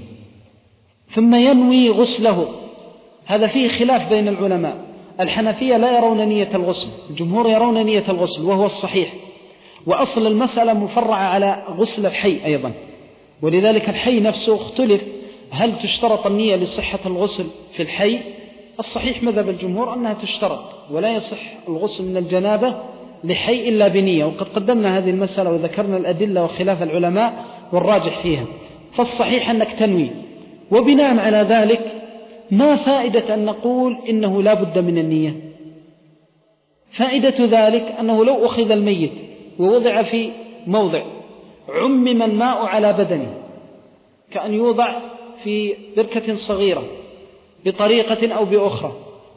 ثم ينوي غسله، هذا فيه خلاف بين العلماء. الحنفية لا يرون نية الغسل، الجمهور يرون نية الغسل وهو الصحيح، وأصل المسألة مفرعة على غسل الحي أيضا، ولذلك الحي نفسه اختلف هل تشترط النية لصحة الغسل في الحي. الصحيح مذهب الجمهور أنها تشترط، ولا يصح الغسل من الجنابة لحي إلا بنية، وقد قدمنا هذه المسألة وذكرنا الأدلة وخلاف العلماء والراجح فيها. فالصحيح أنك تنوي، وبناء على ذلك ما فائدة أن نقول إنه لا بد من النية؟ فائدة ذلك أنه لو أخذ الميت ووضع في موضع عمم الماء على بدنه، كأن يوضع في بركة صغيرة بطريقة أو بأخرى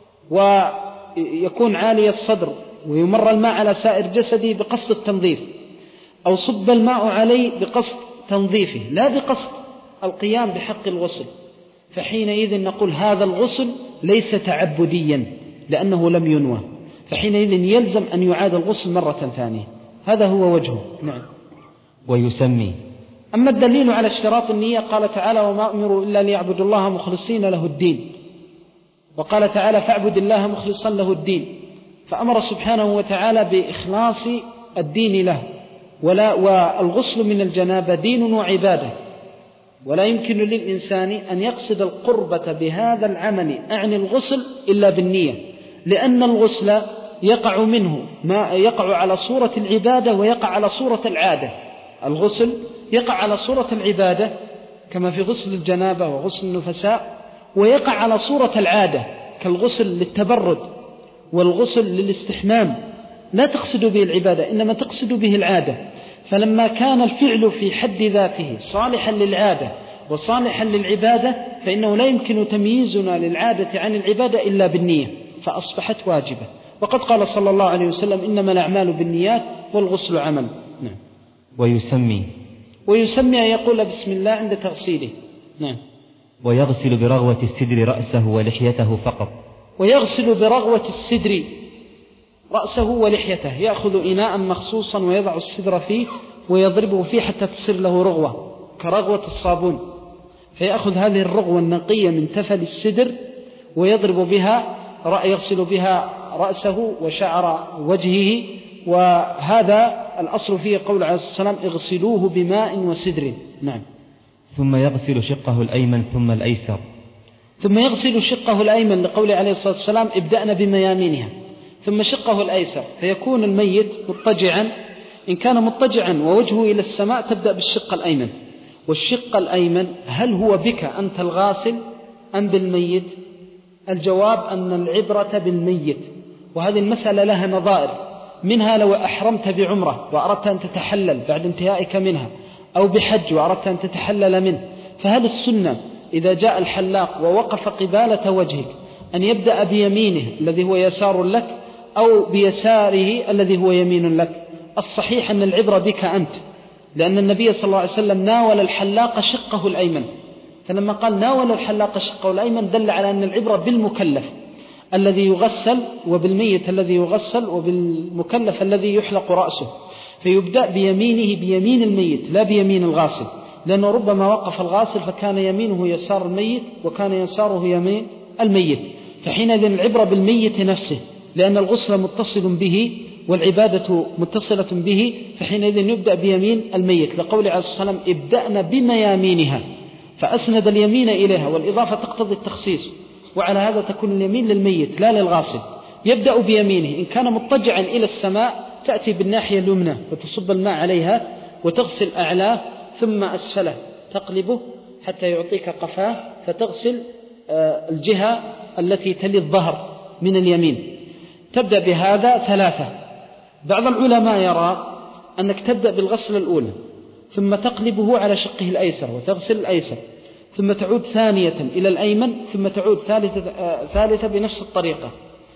ويكون عالي الصدر ويمر الماء على سائر جسده بقصد التنظيف، أو صب الماء عليه بقصد تنظيفه لا بقصد القيام بحق الغسل، فحينئذ نقول هذا الغسل ليس تعبديا لأنه لم ينوى، فحينئذ يلزم أن يعاد الغسل مرة ثانية. هذا هو وجهه. نعم. ويسمي. أما الدليل على اشتراط النية قال تعالى وما أمروا إلا ليعبدوا الله مخلصين له الدين، وقال تعالى فاعبد الله مخلصا له الدين، فأمر سبحانه وتعالى بإخلاص الدين له، ولا والغسل من الجنابة دين وعبادة، ولا يمكن للإنسان أن يقصد القربة بهذا العمل أعني الغسل إلا بالنية، لأن الغسل يقع منه ما يقع على صورة العبادة ويقع على صورة العادة. الغسل يقع على صورة العبادة كما في غسل الجنابة وغسل النفساء، ويقع على صورة العادة كالغسل للتبرد والغسل للاستحمام، لا تقصد به العبادة إنما تقصد به العادة. فلما كان الفعل في حد ذاته صالحا للعادة وصالحا للعبادة فإنه لا يمكن تمييزنا للعادة عن العبادة إلا بالنية، فأصبحت واجبة. وقد قال صلى الله عليه وسلم إنما الأعمال بالنيات والغسل عمل. نعم. ويسمي ويسمي أن يقول بسم الله عند تغسيله. نعم. ويغسل برغوة السدر رأسه ولحيته فقط. ويغسل برغوة السدر رأسه ولحيته، يأخذ إناء مخصوصا ويضع السدر فيه ويضربه فيه حتى تصير له رغوة كرغوة الصابون، فيأخذ هذه الرغوة النقية من تفل السدر ويضرب بها، يغسل بها رأسه وشعر وجهه. وهذا الأصل فيه قول عليه الصلاة والسلام اغسلوه بماء وسدر. نعم. ثم يغسل شقه الأيمن ثم الأيسر. ثم يغسل شقه الأيمن لقول عليه الصلاة والسلام ابدأنا بميامينها، ثم شقه الأيسر، فيكون الميت مضطجعا، إن كان مضطجعا ووجهه إلى السماء تبدأ بالشق الأيمن. والشق الأيمن هل هو بك أنت الغاسل أم بالميت؟ الجواب أن العبرة بالميت، وهذه المسألة لها نظائر، منها لو أحرمت بعمرة وأردت أن تتحلل بعد انتهائك منها، أو بحج وأردت أن تتحلل منه، فهل السنة إذا جاء الحلاق ووقف قبالة وجهك أن يبدأ بيمينه الذي هو يسار لك أو بيساره الذي هو يمين لك؟ الصحيح أن العبرة بك أنت، لأن النبي صلى الله عليه وسلم ناول الحلاق شقه الأيمن، فلما قال ناول الحلاق شقه الأيمن دل على أن العبرة بالمكلف الذي يغسل وبالميت الذي يغسل وبالمكلف الذي يحلق رأسه، فيبدأ بيمينه بيمين الميت لا بيمين الغاسل، لأنه ربما وقف الغاسل فكان يمينه يسار الميت وكان يساره يمين الميت، فحينئذ العبرة بالميت نفسه، لأن الغسل متصل به والعبادة متصلة به، فحينئذ يبدأ بيمين الميت لقول عليه الصلاة والسلام ابدأنا بميامينها، فأسند اليمين إليها، والإضافة تقتضي التخصيص، وعلى هذا تكون اليمين للميت لا للغاسل. يبدأ بيمينه، إن كان مضطجعا إلى السماء تأتي بالناحية اليمنى وتصب الماء عليها وتغسل أعلاه ثم أسفله تقلبه حتى يعطيك قفاه، فتغسل الجهة التي تلي الظهر من اليمين. تبدأ بهذا ثلاثة. بعض العلماء يرى أنك تبدأ بالغسل الأولى ثم تقلبه على شقه الأيسر وتغسل الأيسر، ثم تعود ثانية إلى الأيمن، ثم تعود ثالثة, ثالثة بنفس الطريقة،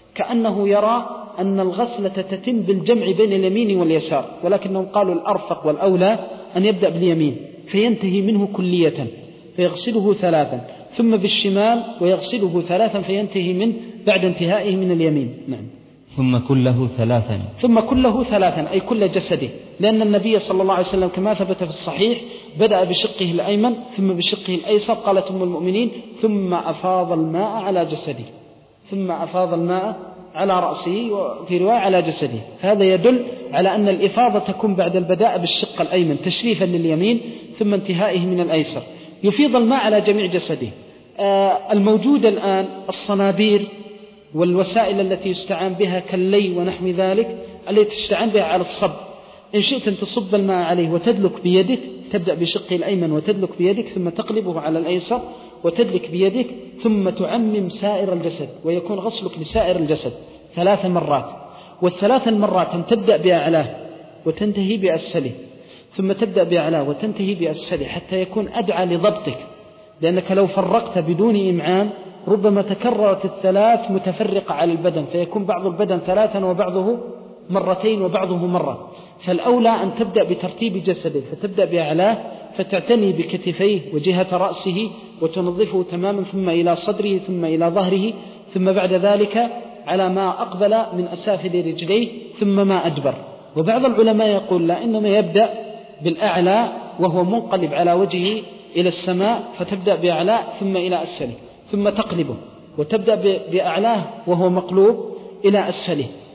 كأنه يرى أن الغسلة تتم بالجمع بين اليمين واليسار، ولكنهم قالوا الأرفق والأولى أن يبدأ باليمين فينتهي منه كلية فيغسله ثلاثا، ثم بالشمال ويغسله ثلاثا فينتهي منه بعد انتهائه من اليمين. نعم. ثم كله ثلاثا. ثم كله ثلاثا أي كل جسده، لأن النبي صلى الله عليه وسلم كما ثبت في الصحيح بدأ بشقه الأيمن ثم بشقه الأيسر، قالت أم المؤمنين ثم أفاض الماء على جسده، ثم أفاض الماء على رأسه، وفي رواية على جسده. هذا يدل على أن الإفاضة تكون بعد البداء بالشق الأيمن تشريفا لليمين ثم انتهائه من الأيسر، يفيض الماء على جميع جسده. آه الموجود الآن الصنابير والوسائل التي يستعان بها كاللي ونحو ذلك التي تستعان بها على الصب، إن شئت أن تصب الماء عليه وتدلك بيدك، تبدأ بشقه الأيمن وتدلك بيدك ثم تقلبه على الأيسر وتدلك بيدك ثم تعمم سائر الجسد، ويكون غسلك لسائر الجسد ثلاث مرات، والثلاث المرات تبدأ بأعلاه وتنتهي بأسفله، ثم تبدأ بأعلاه وتنتهي بأسفله حتى يكون أدعى لضبطك، لأنك لو فرقت بدون إمعان ربما تكررت الثلاث متفرقة على البدن، فيكون بعض البدن ثلاثا وبعضه مرتين وبعضه مرة. فالأولى أن تبدأ بترتيب جسده، فتبدأ بأعلاه فتعتني بكتفيه وجهة رأسه وتنظفه تماما، ثم إلى صدره ثم إلى ظهره، ثم بعد ذلك على ما أقبل من أسافل رجليه ثم ما أدبر. وبعض العلماء يقول لا، إنما يبدأ بالأعلى وهو منقلب على وجهه إلى السماء، فتبدأ بأعلاه ثم إلى أسفله ثم تقلبه، وتبدأ بأعلاه وهو مقلوب إلى أسفله،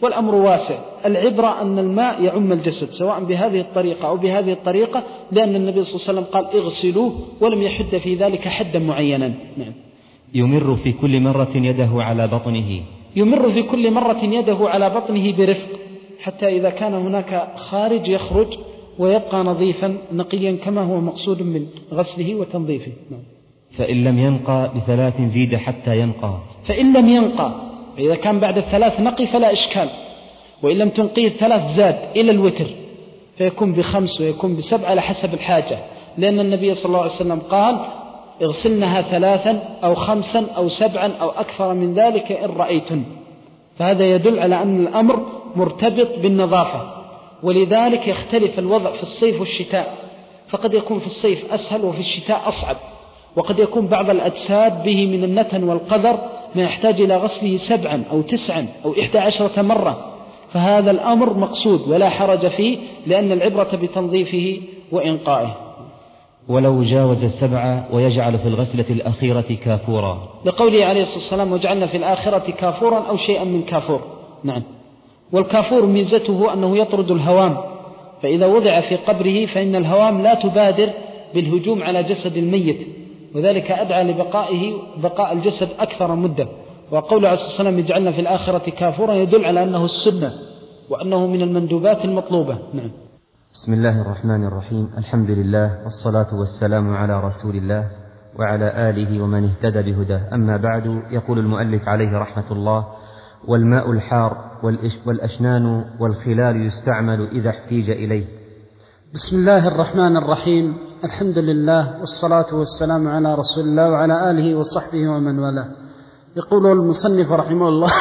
والأمر واسع. العبرة أن الماء يعم الجسد سواء بهذه الطريقة أو بهذه الطريقة، لأن النبي صلى الله عليه وسلم قال اغسلوه ولم يحد في ذلك حدا معينا. نعم. يمر في كل مرة يده على بطنه يمر في كل مرة يده على بطنه برفق، حتى إذا كان هناك خارج يخرج ويبقى نظيفا نقيا كما هو مقصود من غسله وتنظيفه. نعم. فإن لم ينقى بثلاث زيد حتى ينقى. فإن لم ينقى، إذا كان بعد الثلاث نقي فلا إشكال، وإن لم تنقيه الثلاث زاد إلى الوتر فيكون بخمس ويكون بسبع على حسب الحاجة، لأن النبي صلى الله عليه وسلم قال اغسلنها ثلاثا أو خمسا أو سبعا أو أكثر من ذلك إن رأيتن. فهذا يدل على أن الأمر مرتبط بالنظافة، ولذلك يختلف الوضع في الصيف والشتاء، فقد يكون في الصيف أسهل وفي الشتاء أصعب، وقد يكون بعض الأجساد به من النتن والقذر ما يحتاج إلى غسله سبعا أو تسعا أو إحدى عشرة مرة، فهذا الأمر مقصود ولا حرج فيه، لأن العبرة بتنظيفه وإنقائه. ولو جاوز السبعة ويجعل في الغسلة الأخيرة كافورا، لقوله عليه الصلاة والسلام وجعلنا في الآخرة كافورا أو شيئا من كافور. نعم. والكافور ميزته أنه يطرد الهوام، فإذا وضع في قبره فإن الهوام لا تبادر بالهجوم على جسد الميت، وذلك أدعى لبقائه بقاء الجسد أكثر مدة. وقول عليه الصلاة والسلام يجعلنا في الآخرة كافورا يدل على أنه السنة وأنه من المندوبات المطلوبة. نعم. بسم الله الرحمن الرحيم. الحمد لله والصلاة والسلام على رسول الله وعلى آله ومن اهتدى بهداه. أما بعد، يقول المؤلف عليه رحمة الله: والماء الحار والأشنان والخلال يستعمل إذا احتيج إليه. بسم الله الرحمن الرحيم. الحمد لله والصلاة والسلام على رسول الله وعلى آله وصحبه ومن والاه. يقول المصنف رحمه الله: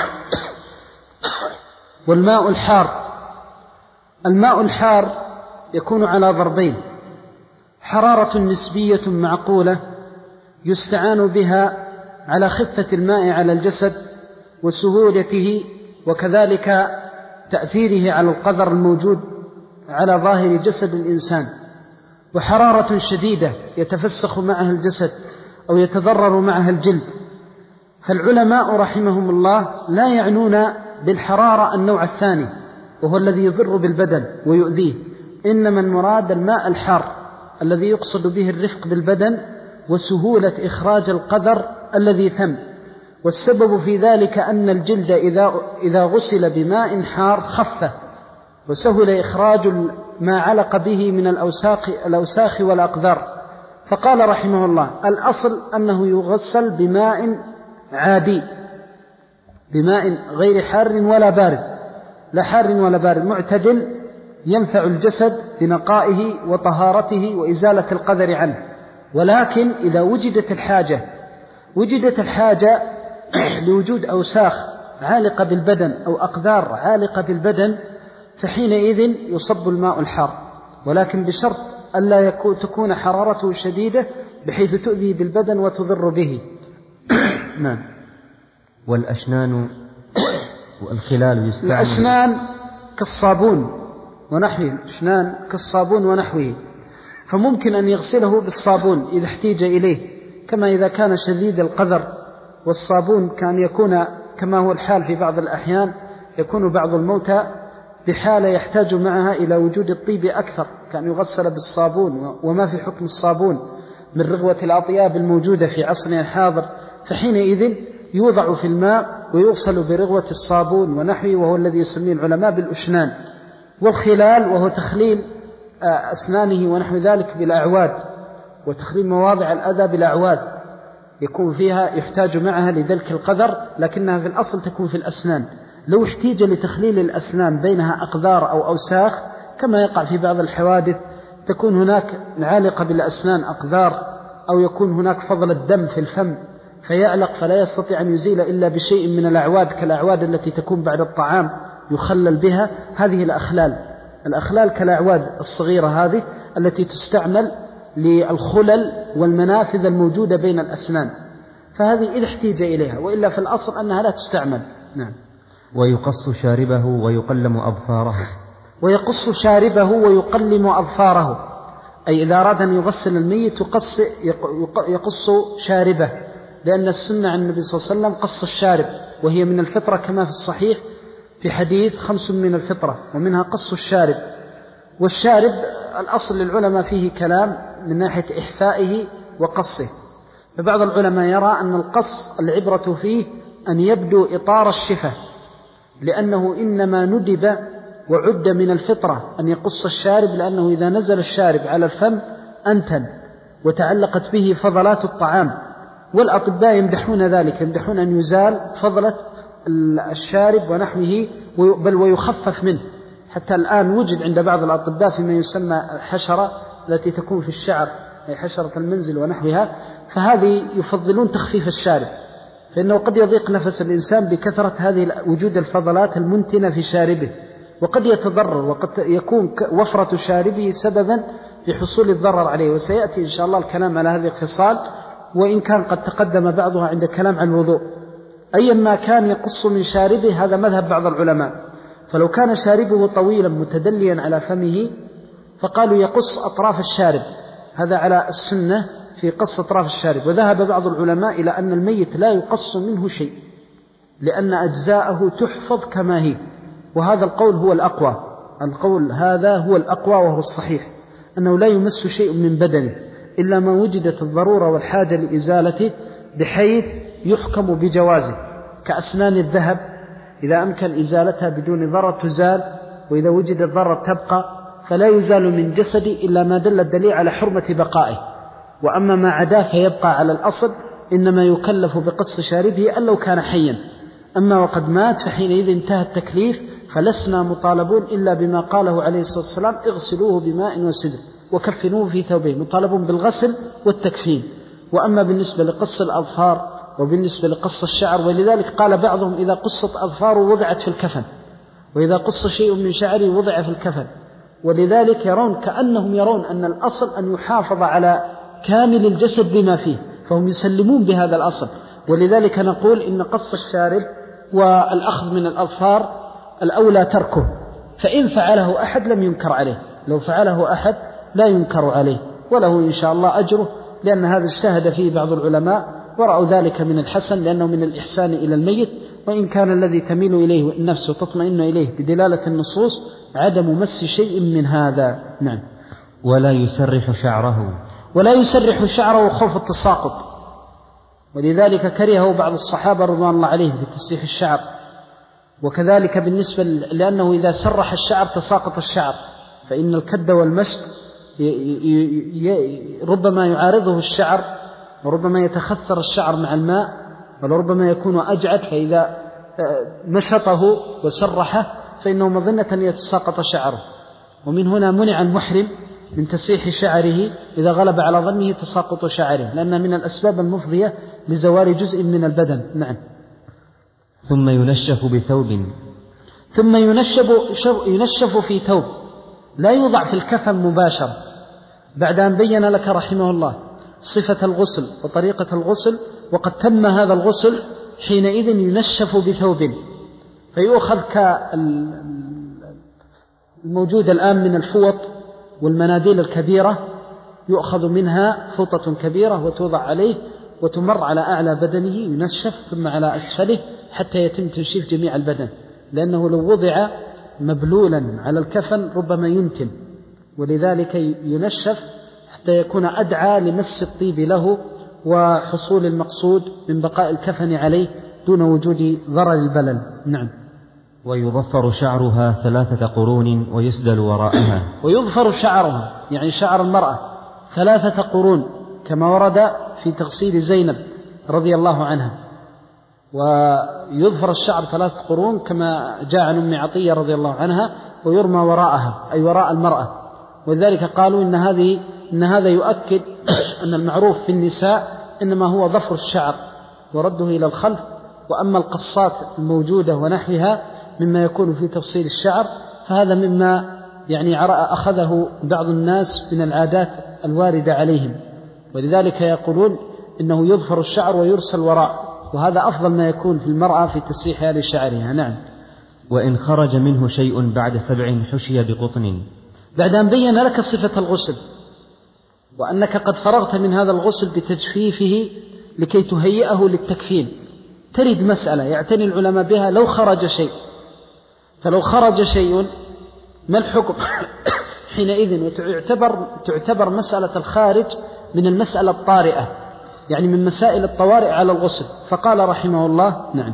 والماء الحار. الماء الحار يكون على ضربين: حرارة نسبية معقولة يستعان بها على خفة الماء على الجسد وسهولته، وكذلك تأثيره على القذر الموجود على ظاهر جسد الإنسان، وحرارة شديدة يتفسخ معها الجسد أو يتضرر معها الجلد. فالعلماء رحمهم الله لا يعنون بالحرارة النوع الثاني وهو الذي يضر بالبدن ويؤذيه، إنما المراد الماء الحار الذي يقصد به الرفق بالبدن وسهولة إخراج القذر الذي ثم. والسبب في ذلك أن الجلد إذا, إذا غسل بماء حار خف وسهل إخراج ما علق به من الأوساخ, الأوساخ والأقذار. فقال رحمه الله: الأصل أنه يغسل بماء عادي، بماء غير حار ولا بارد، لا حار ولا بارد، معتدل ينفع الجسد بنقائه وطهارته وإزالة القذر عنه. ولكن إذا وجدت الحاجة وجدت الحاجة لوجود أوساخ عالقة بالبدن أو أقذار عالقة بالبدن فحينئذ يصب الماء الحار، ولكن بشرط ألا تكون حرارته شديدة بحيث تؤذي بالبدن وتضر به. نعم. والأشنان والخلال يستعمل. الأشنان كالصابون ونحوه، الأشنان كالصابون ونحوه، فممكن أن يغسله بالصابون إذا احتيج إليه، كما إذا كان شديد القذر. والصابون كان يكون كما هو الحال في بعض الأحيان، يكون بعض الموتى بحالة يحتاج معها إلى وجود الطيب أكثر، كان يغسل بالصابون. وما في حكم الصابون من رغوة الأطياب الموجودة في عصرنا الحاضر، فحينئذ يوضع في الماء ويغسل برغوة الصابون ونحوه، وهو الذي يسميه العلماء بالأشنان. والخلال وهو تخليل أسنانه ونحو ذلك بالأعواد، وتخليل مواضع الأذى بالأعواد يكون فيها يحتاج معها لدلك القذر، لكنها في الأصل تكون في الأسنان. لو احتيج لتخليل الأسنان بينها أقذار أو أوساخ كما يقع في بعض الحوادث، تكون هناك عالقة بالأسنان أقذار، أو يكون هناك فضل الدم في الفم فيعلق فلا يستطيع أن يزيل إلا بشيء من الأعواد كالأعواد التي تكون بعد الطعام يخلل بها، هذه الأخلال. الأخلال كالأعواد الصغيرة هذه التي تستعمل للخلل والمنافذ الموجودة بين الأسنان، فهذه إذا احتيج إليها، وإلا في الأصل أنها لا تستعمل. نعم. ويقص شاربه ويقلم أظفاره. ويقص شاربه ويقلم أظفاره، أي إذا أراد أن يغسل الميت يقص, يقص شاربه، لأن السنة عن النبي صلى الله عليه وسلم قص الشارب، وهي من الفطرة كما في الصحيح في حديث خمس من الفطرة ومنها قص الشارب. والشارب الأصل للعلماء فيه كلام من ناحية إحفائه وقصه، فبعض العلماء يرى أن القص العبرة فيه أن يبدو إطار الشفة، لأنه إنما ندب وعد من الفطرة أن يقص الشارب، لأنه إذا نزل الشارب على الفم أنتن وتعلقت به فضلات الطعام، والأطباء يمدحون ذلك، يمدحون أن يزال فضلة الشارب ونحوه بل ويخفف منه. حتى الآن وجد عند بعض الأطباء فيما يسمى الحشرة التي تكون في الشعر، أي حشرة المنزل ونحوها، فهذه يفضلون تخفيف الشارب، فإنه قد يضيق نفس الإنسان بكثرة هذه وجود الفضلات المنتنة في شاربه، وقد يتضرر، وقد يكون وفرة شاربه سببا في حصول الضرر عليه. وسيأتي إن شاء الله الكلام على هذه الخصال، وإن كان قد تقدم بعضها عند كلام عن الوضوء. أي ما كان يقص من شاربه هذا مذهب بعض العلماء، فلو كان شاربه طويلا متدليا على فمه فقالوا يقص أطراف الشارب، هذا على السنة في قص أطراف الشارب. وذهب بعض العلماء إلى أن الميت لا يقص منه شيء، لأن أجزاءه تحفظ كما هي، وهذا القول هو الأقوى. القول هذا هو الأقوى وهو الصحيح، أنه لا يمس شيء من بدنه إلا ما وجدت الضرورة والحاجة لإزالته بحيث يحكم بجوازه، كأسنان الذهب إذا أمكن إزالتها بدون ضرر تزال، وإذا وجد الضرر تبقى، فلا يزال من جسدي إلا ما دل الدليل على حرمة بقائه. وأما ما عداه فيبقى على الأصل، إنما يكلف بقص شاربه أن لو كان حيا. أما وقد مات فحينئذ انتهى التكليف، فلسنا مطالبون إلا بما قاله عليه الصلاة والسلام: اغسلوه بماء وسدر وكفنوه في ثوبين، مطالبون بالغسل والتكفين. وأما بالنسبة لقص الأظفار وبالنسبة لقص الشعر، ولذلك قال بعضهم إذا قصت أظفاره وضعت في الكفن، وإذا قص شيء من شعره وضع في الكفن. ولذلك يرون كأنهم يرون أن الأصل أن يحافظ على كامل الجسد بما فيه، فهم يسلمون بهذا الأصل. ولذلك نقول إن قص الشارب والأخذ من الأظفار الأولى تركه، فإن فعله أحد لم ينكر عليه، لو فعله أحد لا ينكر عليه، وله إن شاء الله أجره، لأن هذا اجتهد فيه بعض العلماء ورأوا ذلك من الحسن، لأنه من الإحسان إلى الميت. وإن كان الذي تميل إليه والنفس تطمئن إليه بدلالة النصوص عدم مس شيء من هذا. نعم. ولا يسرح شعره ولا يسرح شعره خوف التساقط، ولذلك كرهه بعض الصحابة رضوان الله عليهم في تسريح الشعر. وكذلك بالنسبة لأنه إذا سرح الشعر تساقط الشعر، فإن الكد والمشط ربما يعارضه الشعر، وربما يتخثر الشعر مع الماء، ولربما يكون أجعد، فإذا مشطه وسرحه فإنه مظنة أن يتساقط شعره. ومن هنا منع المحرم من تسريح شعره إذا غلب على ظنه تساقط شعره، لأن من الأسباب المفضية لزوال جزء من البدن. نعم. ثم ينشف بثوب ثم ينشف, ينشف في ثوب، لا يوضع في الكفن مباشرة، بعد أن بين لك رحمه الله صفة الغسل وطريقة الغسل، وقد تم هذا الغسل حينئذ ينشف بثوب، فيؤخذ كالموجود الآن من الفوط والمناديل الكبيرة، يؤخذ منها فوطة كبيرة وتوضع عليه وتمر على أعلى بدنه ينشف، ثم على أسفله حتى يتم تنشيف جميع البدن، لأنه لو وضع مبلولا على الكفن ربما ينتن، ولذلك ينشف حتى يكون أدعى لمس الطيب له وحصول المقصود من بقاء الكفن عليه دون وجود ضرر البلل. نعم. ويظفر شعرها ثلاثة قرون ويسدل وراءها. ويظفر شعرها يعني شعر المرأة ثلاثة قرون، كما ورد في تغسيل زينب رضي الله عنها، ويظفر الشعر ثلاث قرون كما جاء عن أم عطية رضي الله عنها، ويرمى وراءها أي وراء المرأة. ولذلك قالوا إن هذه إن هذا يؤكد أن المعروف في النساء إنما هو ظفر الشعر ورده إلى الخلف، وأما القصات الموجودة ونحوها مما يكون في تفصيل الشعر فهذا مما يعني أخذه بعض الناس من العادات الواردة عليهم، ولذلك يقولون إنه يظفر الشعر ويرسل وراء، وهذا أفضل ما يكون في المرأة في تسريحها لشعرها. نعم. وإن خرج منه شيء بعد سبع حشي بقطن، بعد أن بين لك صفة الغسل وأنك قد فرغت من هذا الغسل بتجفيفه لكي تهيئه للتكفين، ترد مسألة يعتني العلماء بها: لو خرج شيء فلو خرج شيء ما الحكم حينئذ؟ وتعتبر تعتبر مسألة الخارج من المسألة الطارئة، يعني من مسائل الطوارئ على الغسل. فقال رحمه الله: نعم.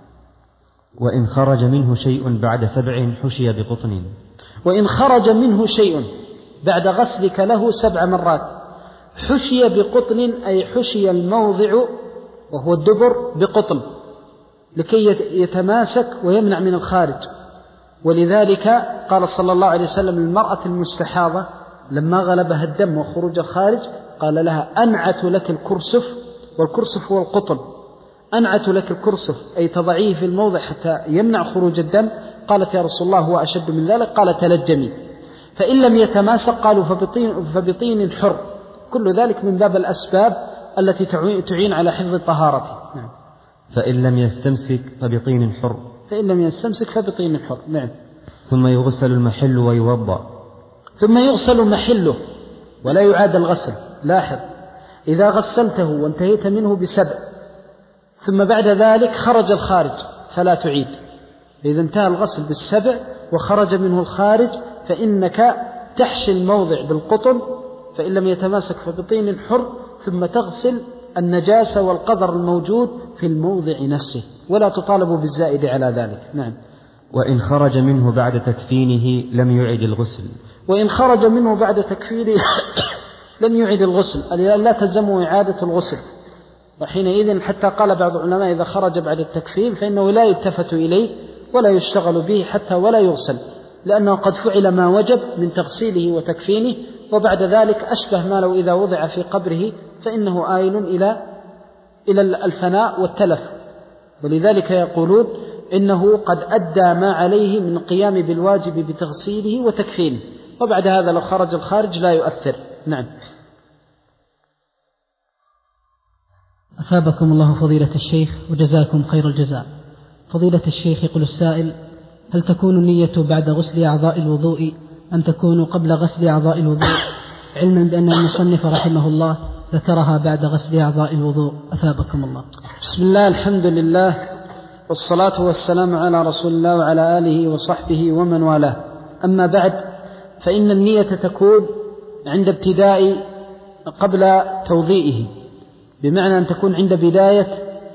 وإن خرج منه شيء بعد سبع حشي بقطن. وإن خرج منه شيء بعد غسلك له سبع مرات حشي بقطن، أي حشي الموضع وهو الدبر بقطن لكي يتماسك ويمنع من الخارج. ولذلك قال صلى الله عليه وسلم للمرأة المستحاضة لما غلبها الدم وخروج الخارج قال لها: أنعت لك الكرسف، والكرسف هو القطن، أنعت لك الكرسف أي تضعيه في الموضع حتى يمنع خروج الدم. قالت: يا رسول الله هو أشد من ذلك. قال: تلجمي. فإن لم يتماسك قالوا فبطين, فبطين حر. كل ذلك من باب الأسباب التي تعين على حفظ طهارته. نعم. فإن لم يستمسك فبطين حر. فإن لم يستمسك فبطين حر. نعم. ثم يغسل المحل ويوضأ. ثم يغسل محله ولا يعاد الغسل. لاحظ، إذا غسلته وانتهيت منه بسبع ثم بعد ذلك خرج الخارج فلا تعيد. إذا انتهى الغسل بالسبع وخرج منه الخارج فإنك تحشي الموضع بالقطن، فإن لم يتماسك فبطين حر، ثم تغسل النجاسة والقذر الموجود في الموضع نفسه، ولا تطالب بالزائد على ذلك. نعم. وإن خرج منه بعد تكفينه لم يعد الغسل. وإن خرج منه بعد تكفينه لم يعد الغسل، لا تلزمه إعادة الغسل. وحينئذ حتى قال بعض العلماء إذا خرج بعد التكفين فإنه لا يلتفت إليه ولا يشتغل به حتى ولا يغسل، لأنه قد فعل ما وجب من تغسيله وتكفينه، وبعد ذلك أشبه ما لو إذا وضع في قبره فإنه آيل إلى إلى الفناء والتلف. ولذلك يقولون إنه قد أدى ما عليه من قيام بالواجب بتغسيله وتكفينه، وبعد هذا لو خرج الخارج لا يؤثر. نعم. أثابكم الله فضيلة الشيخ وجزاكم خير الجزاء. فضيلة الشيخ، يقول السائل: هل تكون النية بعد غسل أعضاء الوضوء أم تكون قبل غسل أعضاء الوضوء، علما بأن المصنف رحمه الله ذكرها بعد غسل أعضاء الوضوء؟ أثابكم الله. بسم الله، الحمد لله، والصلاة والسلام على رسول الله وعلى آله وصحبه ومن والاه. أما بعد، فإن النية تكون عند ابتداء قبل توضيئه، بمعنى أن تكون عند بداية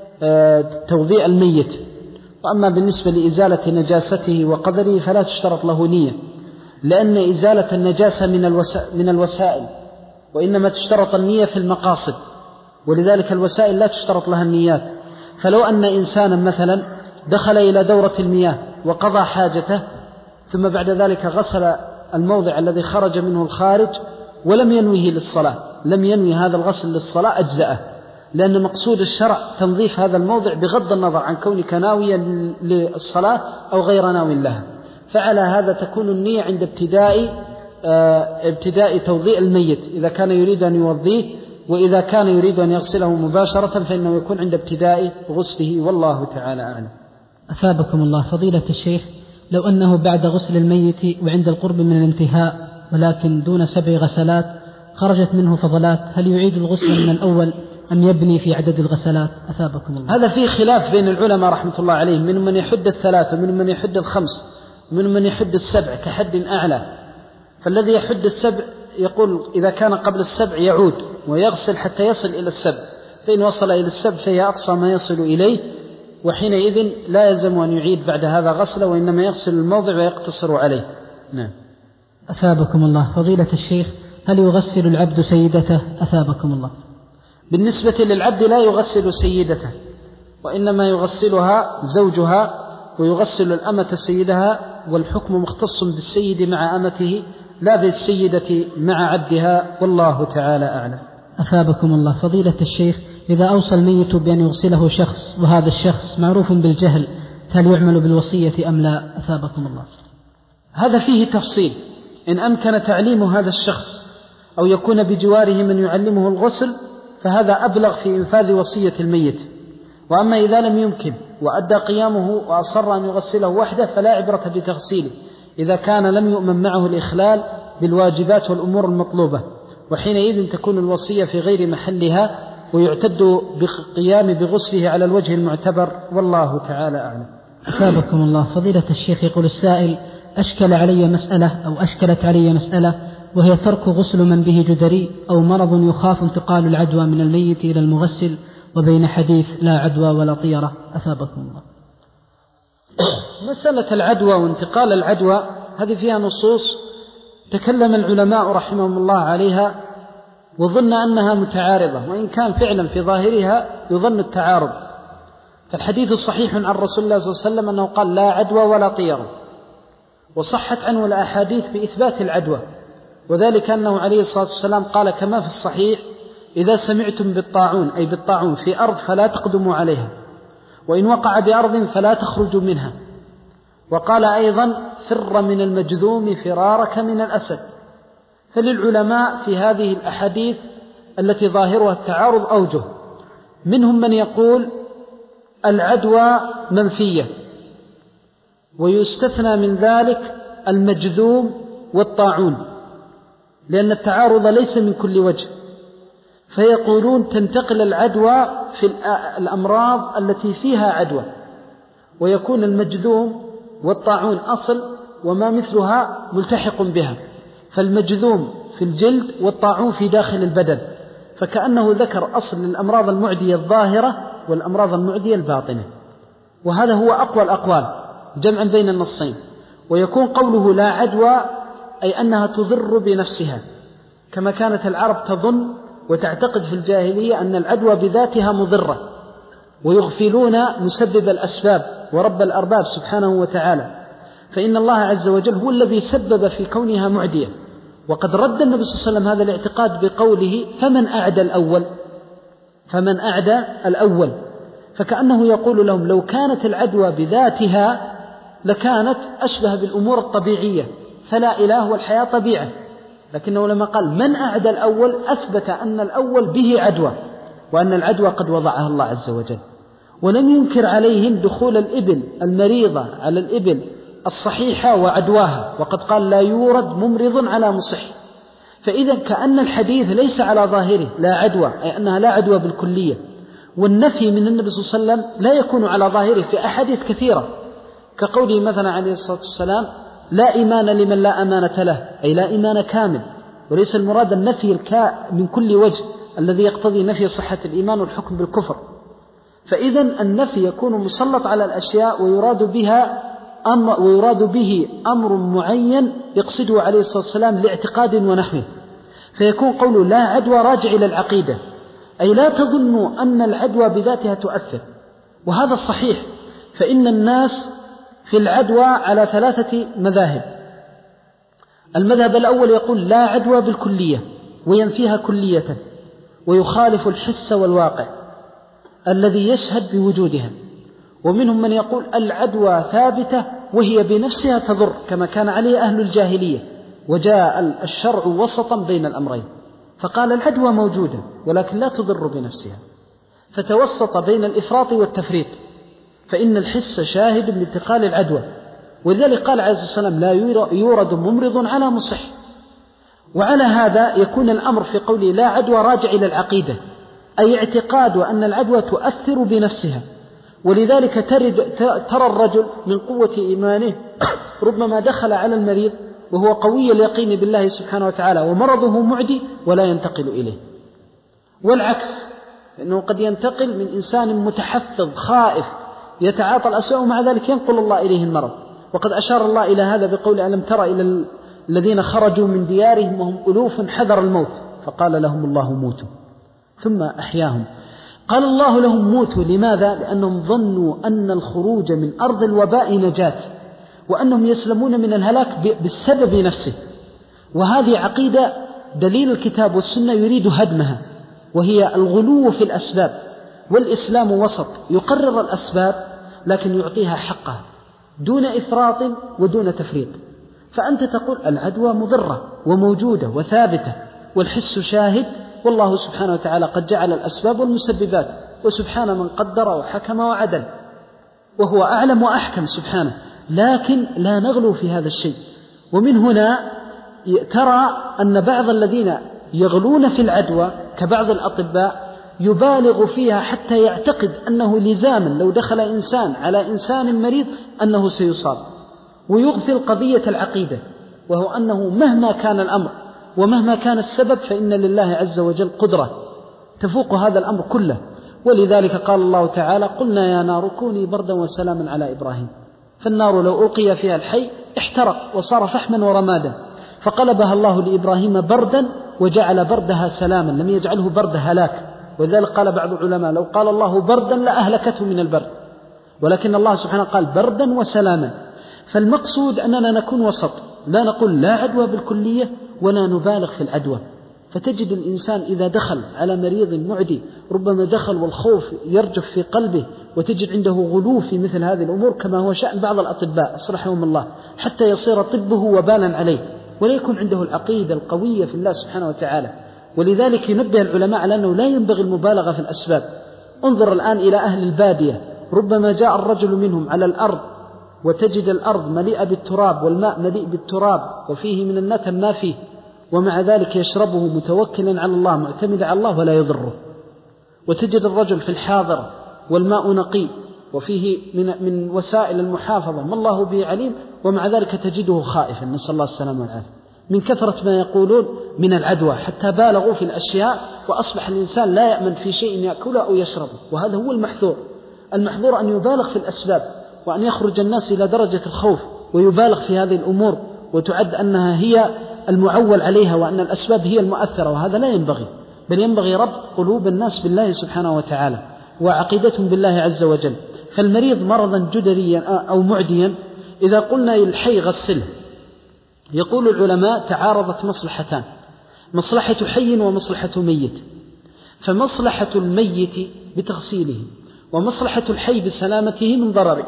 توضيء الميت. وأما بالنسبة لإزالة نجاسته وقدره فلا تشترط له نية، لأن إزالة النجاسة من الوسائل، وإنما تشترط النية في المقاصد، ولذلك الوسائل لا تشترط لها النيات. فلو أن إنسانا مثلا دخل إلى دورة المياه وقضى حاجته ثم بعد ذلك غسل الموضع الذي خرج منه الخارج ولم ينويه للصلاة، لم ينوي هذا الغسل للصلاة، أجزأه، لأن مقصود الشرع تنظيف هذا الموضع بغض النظر عن كونك ناويا للصلاة أو غير ناوي لها. فعلى هذا تكون النية عند ابتداء ابتداء توضيء الميت إذا كان يريد أن يوضيه، وإذا كان يريد أن يغسله مباشرة فإنه يكون عند ابتداء غسله، والله تعالى أعلم. أثابكم الله. فضيلة الشيخ، لو أنه بعد غسل الميت وعند القرب من الانتهاء ولكن دون سبع غسلات خرجت منه فضلات، هل يعيد الغسل من الأول أم يبني في عدد الغسلات؟ أثابكم الله. هذا فيه خلاف بين العلماء رحمة الله عليهم، من من يحد الثلاث ومن من يحد الخمس ومن من يحد السبع كحد أعلى. فالذي يحد السبع يقول إذا كان قبل السبع يعود ويغسل حتى يصل إلى السبع، فإن وصل إلى السبع فهي أقصى ما يصل إليه، وحينئذ لا يلزم أن يعيد بعد هذا غسله، وإنما يغسل الموضع ويقتصر عليه. نعم. أثابكم الله. فضيلة الشيخ، هل يغسل العبد سيدته؟ أثابكم الله. بالنسبة للعبد لا يغسل سيدته، وإنما يغسلها زوجها، ويغسل الأمة سيدها، والحكم مختص بالسيد مع أمته لا بالسيدة مع عبدها، والله تعالى أعلم. أثابكم الله. فضيلة الشيخ، إذا أوصى الميت بأن يغسله شخص وهذا الشخص معروف بالجهل، هل يعمل بالوصية أم لا؟ أثابكم الله. هذا فيه تفصيل، إن أمكن تعليم هذا الشخص أو يكون بجواره من يعلمه الغسل فهذا أبلغ في إنفاذ وصية الميت. وأما إذا لم يمكن وأدى قيامه وأصر أن يغسله وحده فلا عبرة بتغسيله إذا كان لم يؤمن معه الإخلال بالواجبات والأمور المطلوبة، وحينئذ تكون الوصية في غير محلها ويعتد بقيام بغسله على الوجه المعتبر، والله تعالى أعلم. أثابكم الله. فضيلة الشيخ، يقول السائل: أشكل علي مسألة أو أشكلت علي مسألة، وهي ترك غسل من به جدري أو مرض يخاف انتقال العدوى من الميت إلى المغسل، وبين حديث لا عدوى ولا طيرة. أثابكم الله. مسألة العدوى وانتقال العدوى هذه فيها نصوص تكلم العلماء رحمهم الله عليها وظن أنها متعارضة، وإن كان فعلا في ظاهرها يظن التعارض. فالحديث الصحيح عن رسول الله صلى الله عليه وسلم أنه قال لا عدوى ولا طيرة، وصحت عنه الأحاديث بإثبات العدوى، وذلك أنه عليه الصلاة والسلام قال كما في الصحيح: إذا سمعتم بالطاعون أي بالطاعون في أرض فلا تقدموا عليها، وإن وقع بأرض فلا تخرجوا منها. وقال أيضا: فر من المجذوم فرارك من الأسد. فللعلماء في هذه الأحاديث التي ظاهرها التعارض أوجه، منهم من يقول العدوى منفية، ويستثنى من ذلك المجذوم والطاعون، لأن التعارض ليس من كل وجه، فيقولون تنتقل العدوى في الأمراض التي فيها عدوى، ويكون المجذوم والطاعون أصل وما مثلها ملتحق بها، فالمجذوم في الجلد والطاعون في داخل البدن، فكأنه ذكر أصل الأمراض المعدية الظاهرة والأمراض المعدية الباطنة. وهذا هو أقوى الأقوال جمعا بين النصين. ويكون قوله لا عدوى أي أنها تضر بنفسها، كما كانت العرب تظن وتعتقد في الجاهلية أن العدوى بذاتها مضرة، ويغفلون مسبب الأسباب ورب الأرباب سبحانه وتعالى، فإن الله عز وجل هو الذي سبب في كونها معدية. وقد رد النبي صلى الله عليه وسلم هذا الاعتقاد بقوله: فمن أعدى الأول فمن أعدى الأول فكأنه يقول لهم لو كانت العدوى بذاتها لكانت أشبه بالأمور الطبيعية، فلا إله والحياة طبيعة، لكنه لما قال من أعدى الأول أثبت أن الأول به عدوى، وأن العدوى قد وضعها الله عز وجل. ولم ينكر عليهم دخول الإبل المريضة على الإبل الصحيحة وعدواها، وقد قال لا يورد ممرض على مصح. فإذا كأن الحديث ليس على ظاهره لا عدوى، أي أنها لا عدوى بالكلية. والنفي من النبي صلى الله عليه وسلم لا يكون على ظاهره في أحاديث كثيرة، كقوله مثلا عليه الصلاة والسلام: لا إيمان لمن لا أمانة له، أي لا إيمان كامل، وليس المراد النفي الكا من كل وجه الذي يقتضي نفي صحة الإيمان والحكم بالكفر. فإذا النفي يكون مسلط على الأشياء ويراد بها أمر ويراد به أمر معين يقصده عليه الصلاة والسلام لاعتقاد ونحوه، فيكون قوله لا عدوى راجع إلى العقيدة، أي لا تظنوا أن العدوى بذاتها تؤثر. وهذا الصحيح، فإن الناس في العدوى على ثلاثة مذاهب. المذهب الأول يقول لا عدوى بالكلية وينفيها كلية، ويخالف الحس والواقع الذي يشهد بوجودها. ومنهم من يقول العدوى ثابتة وهي بنفسها تضر، كما كان عليه أهل الجاهلية، وجاء الشرع وسطا بين الأمرين فقال العدوى موجودة ولكن لا تضر بنفسها، فتوسط بين الإفراط والتفريط، فإن الحس شاهد بانتقال العدوى. ولذلك قال عليه الصلاة والسلام لا يورد ممرض على مصح. وعلى هذا يكون الأمر في قوله لا عدوى راجع إلى العقيدة، أي اعتقاد أن العدوى تؤثر بنفسها. ولذلك ترى الرجل من قوة إيمانه ربما دخل على المريض وهو قوي اليقين بالله سبحانه وتعالى ومرضه معدي ولا ينتقل إليه، والعكس، إنه قد ينتقل من إنسان متحفظ خائف يتعاطى الأسواء ومع ذلك ينقل الله إليه المرض. وقد أشار الله إلى هذا بقول ألم تر إلى الذين خرجوا من ديارهم وهم ألوف حذر الموت فقال لهم الله موتوا ثم أحياهم. قال الله لهم موتوا لماذا؟ لأنهم ظنوا أن الخروج من أرض الوباء نجاة، وأنهم يسلمون من الهلاك بالسبب نفسه. وهذه عقيدة دليل الكتاب والسنة يريد هدمها، وهي الغلو في الأسباب. والإسلام وسط يقرر الأسباب لكن يعطيها حقها دون إفراط ودون تفريط. فأنت تقول العدوى مضرة وموجودة وثابتة والحس شاهد، والله سبحانه وتعالى قد جعل الأسباب والمسببات، وسبحان من قدر وحكم وعدل، وهو أعلم وأحكم سبحانه، لكن لا نغلو في هذا الشيء. ومن هنا ترى أن بعض الذين يغلون في العدوى كبعض الأطباء يبالغ فيها حتى يعتقد أنه لزاما لو دخل إنسان على إنسان مريض أنه سيصاب، ويغفل قضية العقيدة، وهو أنه مهما كان الأمر ومهما كان السبب فإن لله عز وجل قدرة تفوق هذا الأمر كله. ولذلك قال الله تعالى: قلنا يا نار كوني بردا وسلاما على إبراهيم. فالنار لو ألقي فيها الحي احترق وصار فحما ورمادا، فقلبها الله لإبراهيم بردا وجعل بردها سلاما، لم يجعله برد هلاك. ولذلك قال بعض العلماء: لو قال الله بردا لأهلكته من البرد، ولكن الله سبحانه قال بردا وسلاما. فالمقصود أننا نكون وسط، لا نقول لا عدوى بالكلية ولا نبالغ في العدوى. فتجد الإنسان إذا دخل على مريض معدي ربما دخل والخوف يرجف في قلبه، وتجد عنده غلو في مثل هذه الأمور، كما هو شأن بعض الأطباء أصلحهم الله، حتى يصير طبه وبالا عليه ولا يكون عنده العقيدة القوية في الله سبحانه وتعالى. ولذلك ينبه العلماء على أنه لا ينبغي المبالغة في الأسباب. انظر الآن إلى أهل البادية، ربما جاء الرجل منهم على الأرض وتجد الأرض مليئة بالتراب والماء مليء بالتراب وفيه من النتن ما فيه، ومع ذلك يشربه متوكلا على الله معتمد على الله ولا يضره. وتجد الرجل في الحاضرة والماء نقي وفيه من, من وسائل المحافظة ما الله به عليم، ومع ذلك تجده خائفا، نسأل الله السلامة والعافية، من كثرة ما يقولون من العدوى، حتى بالغوا في الأشياء وأصبح الإنسان لا يأمن في شيء يأكله أو يشربه. وهذا هو المحذور. المحذور أن يبالغ في الأسباب، وأن يخرج الناس إلى درجة الخوف ويبالغ في هذه الأمور وتعد أنها هي المعول عليها وأن الأسباب هي المؤثرة، وهذا لا ينبغي، بل ينبغي ربط قلوب الناس بالله سبحانه وتعالى وعقيدتهم بالله عز وجل. فالمريض مرضا جدريا أو معديا إذا قلنا للحي غسله، يقول العلماء تعارضت مصلحتان: مصلحة حي ومصلحة ميت. فمصلحة الميت بتغسيله ومصلحة الحي بسلامته من ضرره.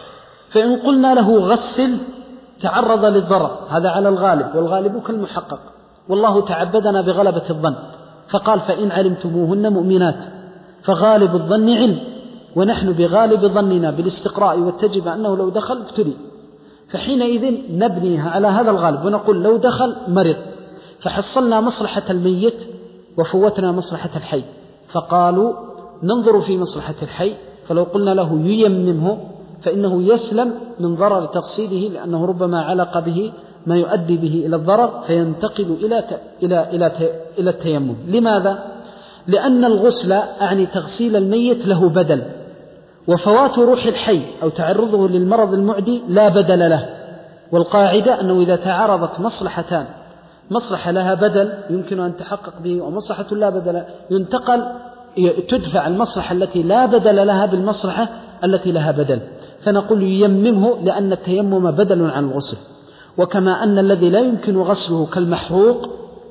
فإن قلنا له غسل تعرض للضرر، هذا على الغالب، والغالب كالمحقق، والله تعبدنا بغلبة الظن فقال: فإن علمتموهن مؤمنات فغالب الظن علم، ونحن بغالب ظننا بالاستقراء والتجربة أنه لو دخل ابتلي، فحينئذ نبنيها على هذا الغالب ونقول لو دخل مرض، فحصلنا مصلحة الميت وفوتنا مصلحة الحي، فقالوا ننظر في مصلحة الحي، فلو قلنا له ييممه فإنه يسلم من ضرر تغسيله، لأنه ربما علق به ما يؤدي به إلى الضرر فينتقل إلى إلى إلى إلى التيمم. لماذا؟ لأن الغسل أعني تغسيل الميت له بدل، وفوات روح الحي أو تعرضه للمرض المعدي لا بدل له. والقاعدة أنه إذا تعارضت مصلحتان، مصلحة لها بدل يمكن أن تحقق به ومصلحة لا بدل، ينتقل تدفع المصلحة التي لا بدل لها بالمصلحة التي لها بدل، فنقول ييممه لأن التيمم بدل عن الغسل. وكما أن الذي لا يمكن غسله كالمحروق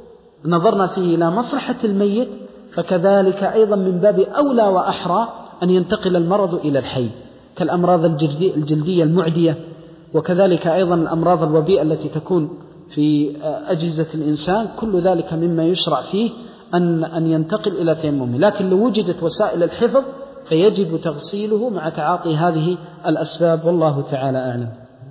نظرنا فيه إلى مصلحة الميت، فكذلك أيضا من باب أولى وأحرى أن ينتقل المرض إلى الحي كالأمراض الجلدية المعدية، وكذلك أيضا الأمراض الوبيئة التي تكون في أجهزة الإنسان، كل ذلك مما يشرع فيه أن أن ينتقل إلى تيممه. لكن لو وجدت وسائل الحفظ فيجب تغسيله مع تعاطي هذه الأسباب، والله تعالى أعلم.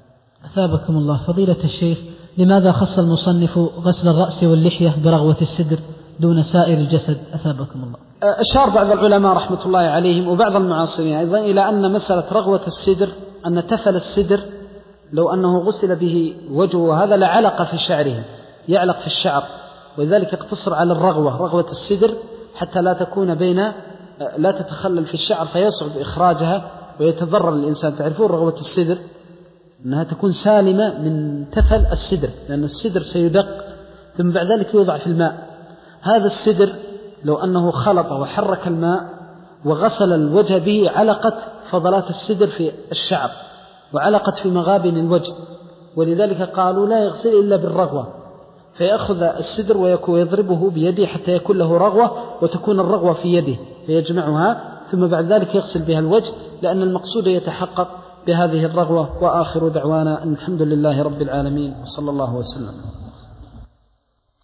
أثابكم الله. فضيلة الشيخ، لماذا خص المصنف غسل الرأس واللحية برغوة السدر دون سائر الجسد؟ أثابكم الله. أشار بعض العلماء رحمة الله عليهم وبعض المعاصرين أيضا إلى أن مسألة رغوة السدر، أن تفل السدر لو أنه غسل به وجهه هذا لعلق في شعره، يعلق في الشعر، ولذلك يقتصر على الرغوة، رغوة السدر، حتى لا تكون بين لا تتخلل في الشعر فيصعب إخراجها ويتضرر الإنسان. تعرفون رغوة السدر أنها تكون سالمة من تفل السدر، لأن السدر سيدق ثم بعد ذلك يوضع في الماء. هذا السدر لو أنه خلط وحرك الماء وغسل الوجه به علقت فضلات السدر في الشعر وعلقت في مغابن الوجه، ولذلك قالوا لا يغسل إلا بالرغوة، فيأخذ السدر ويضربه بيده حتى يكون له رغوة وتكون الرغوة في يده فيجمعها ثم بعد ذلك يغسل بها الوجه، لأن المقصود يتحقق بهذه الرغوة. وآخر دعوانا أن الحمد لله رب العالمين، وصلى الله وسلم.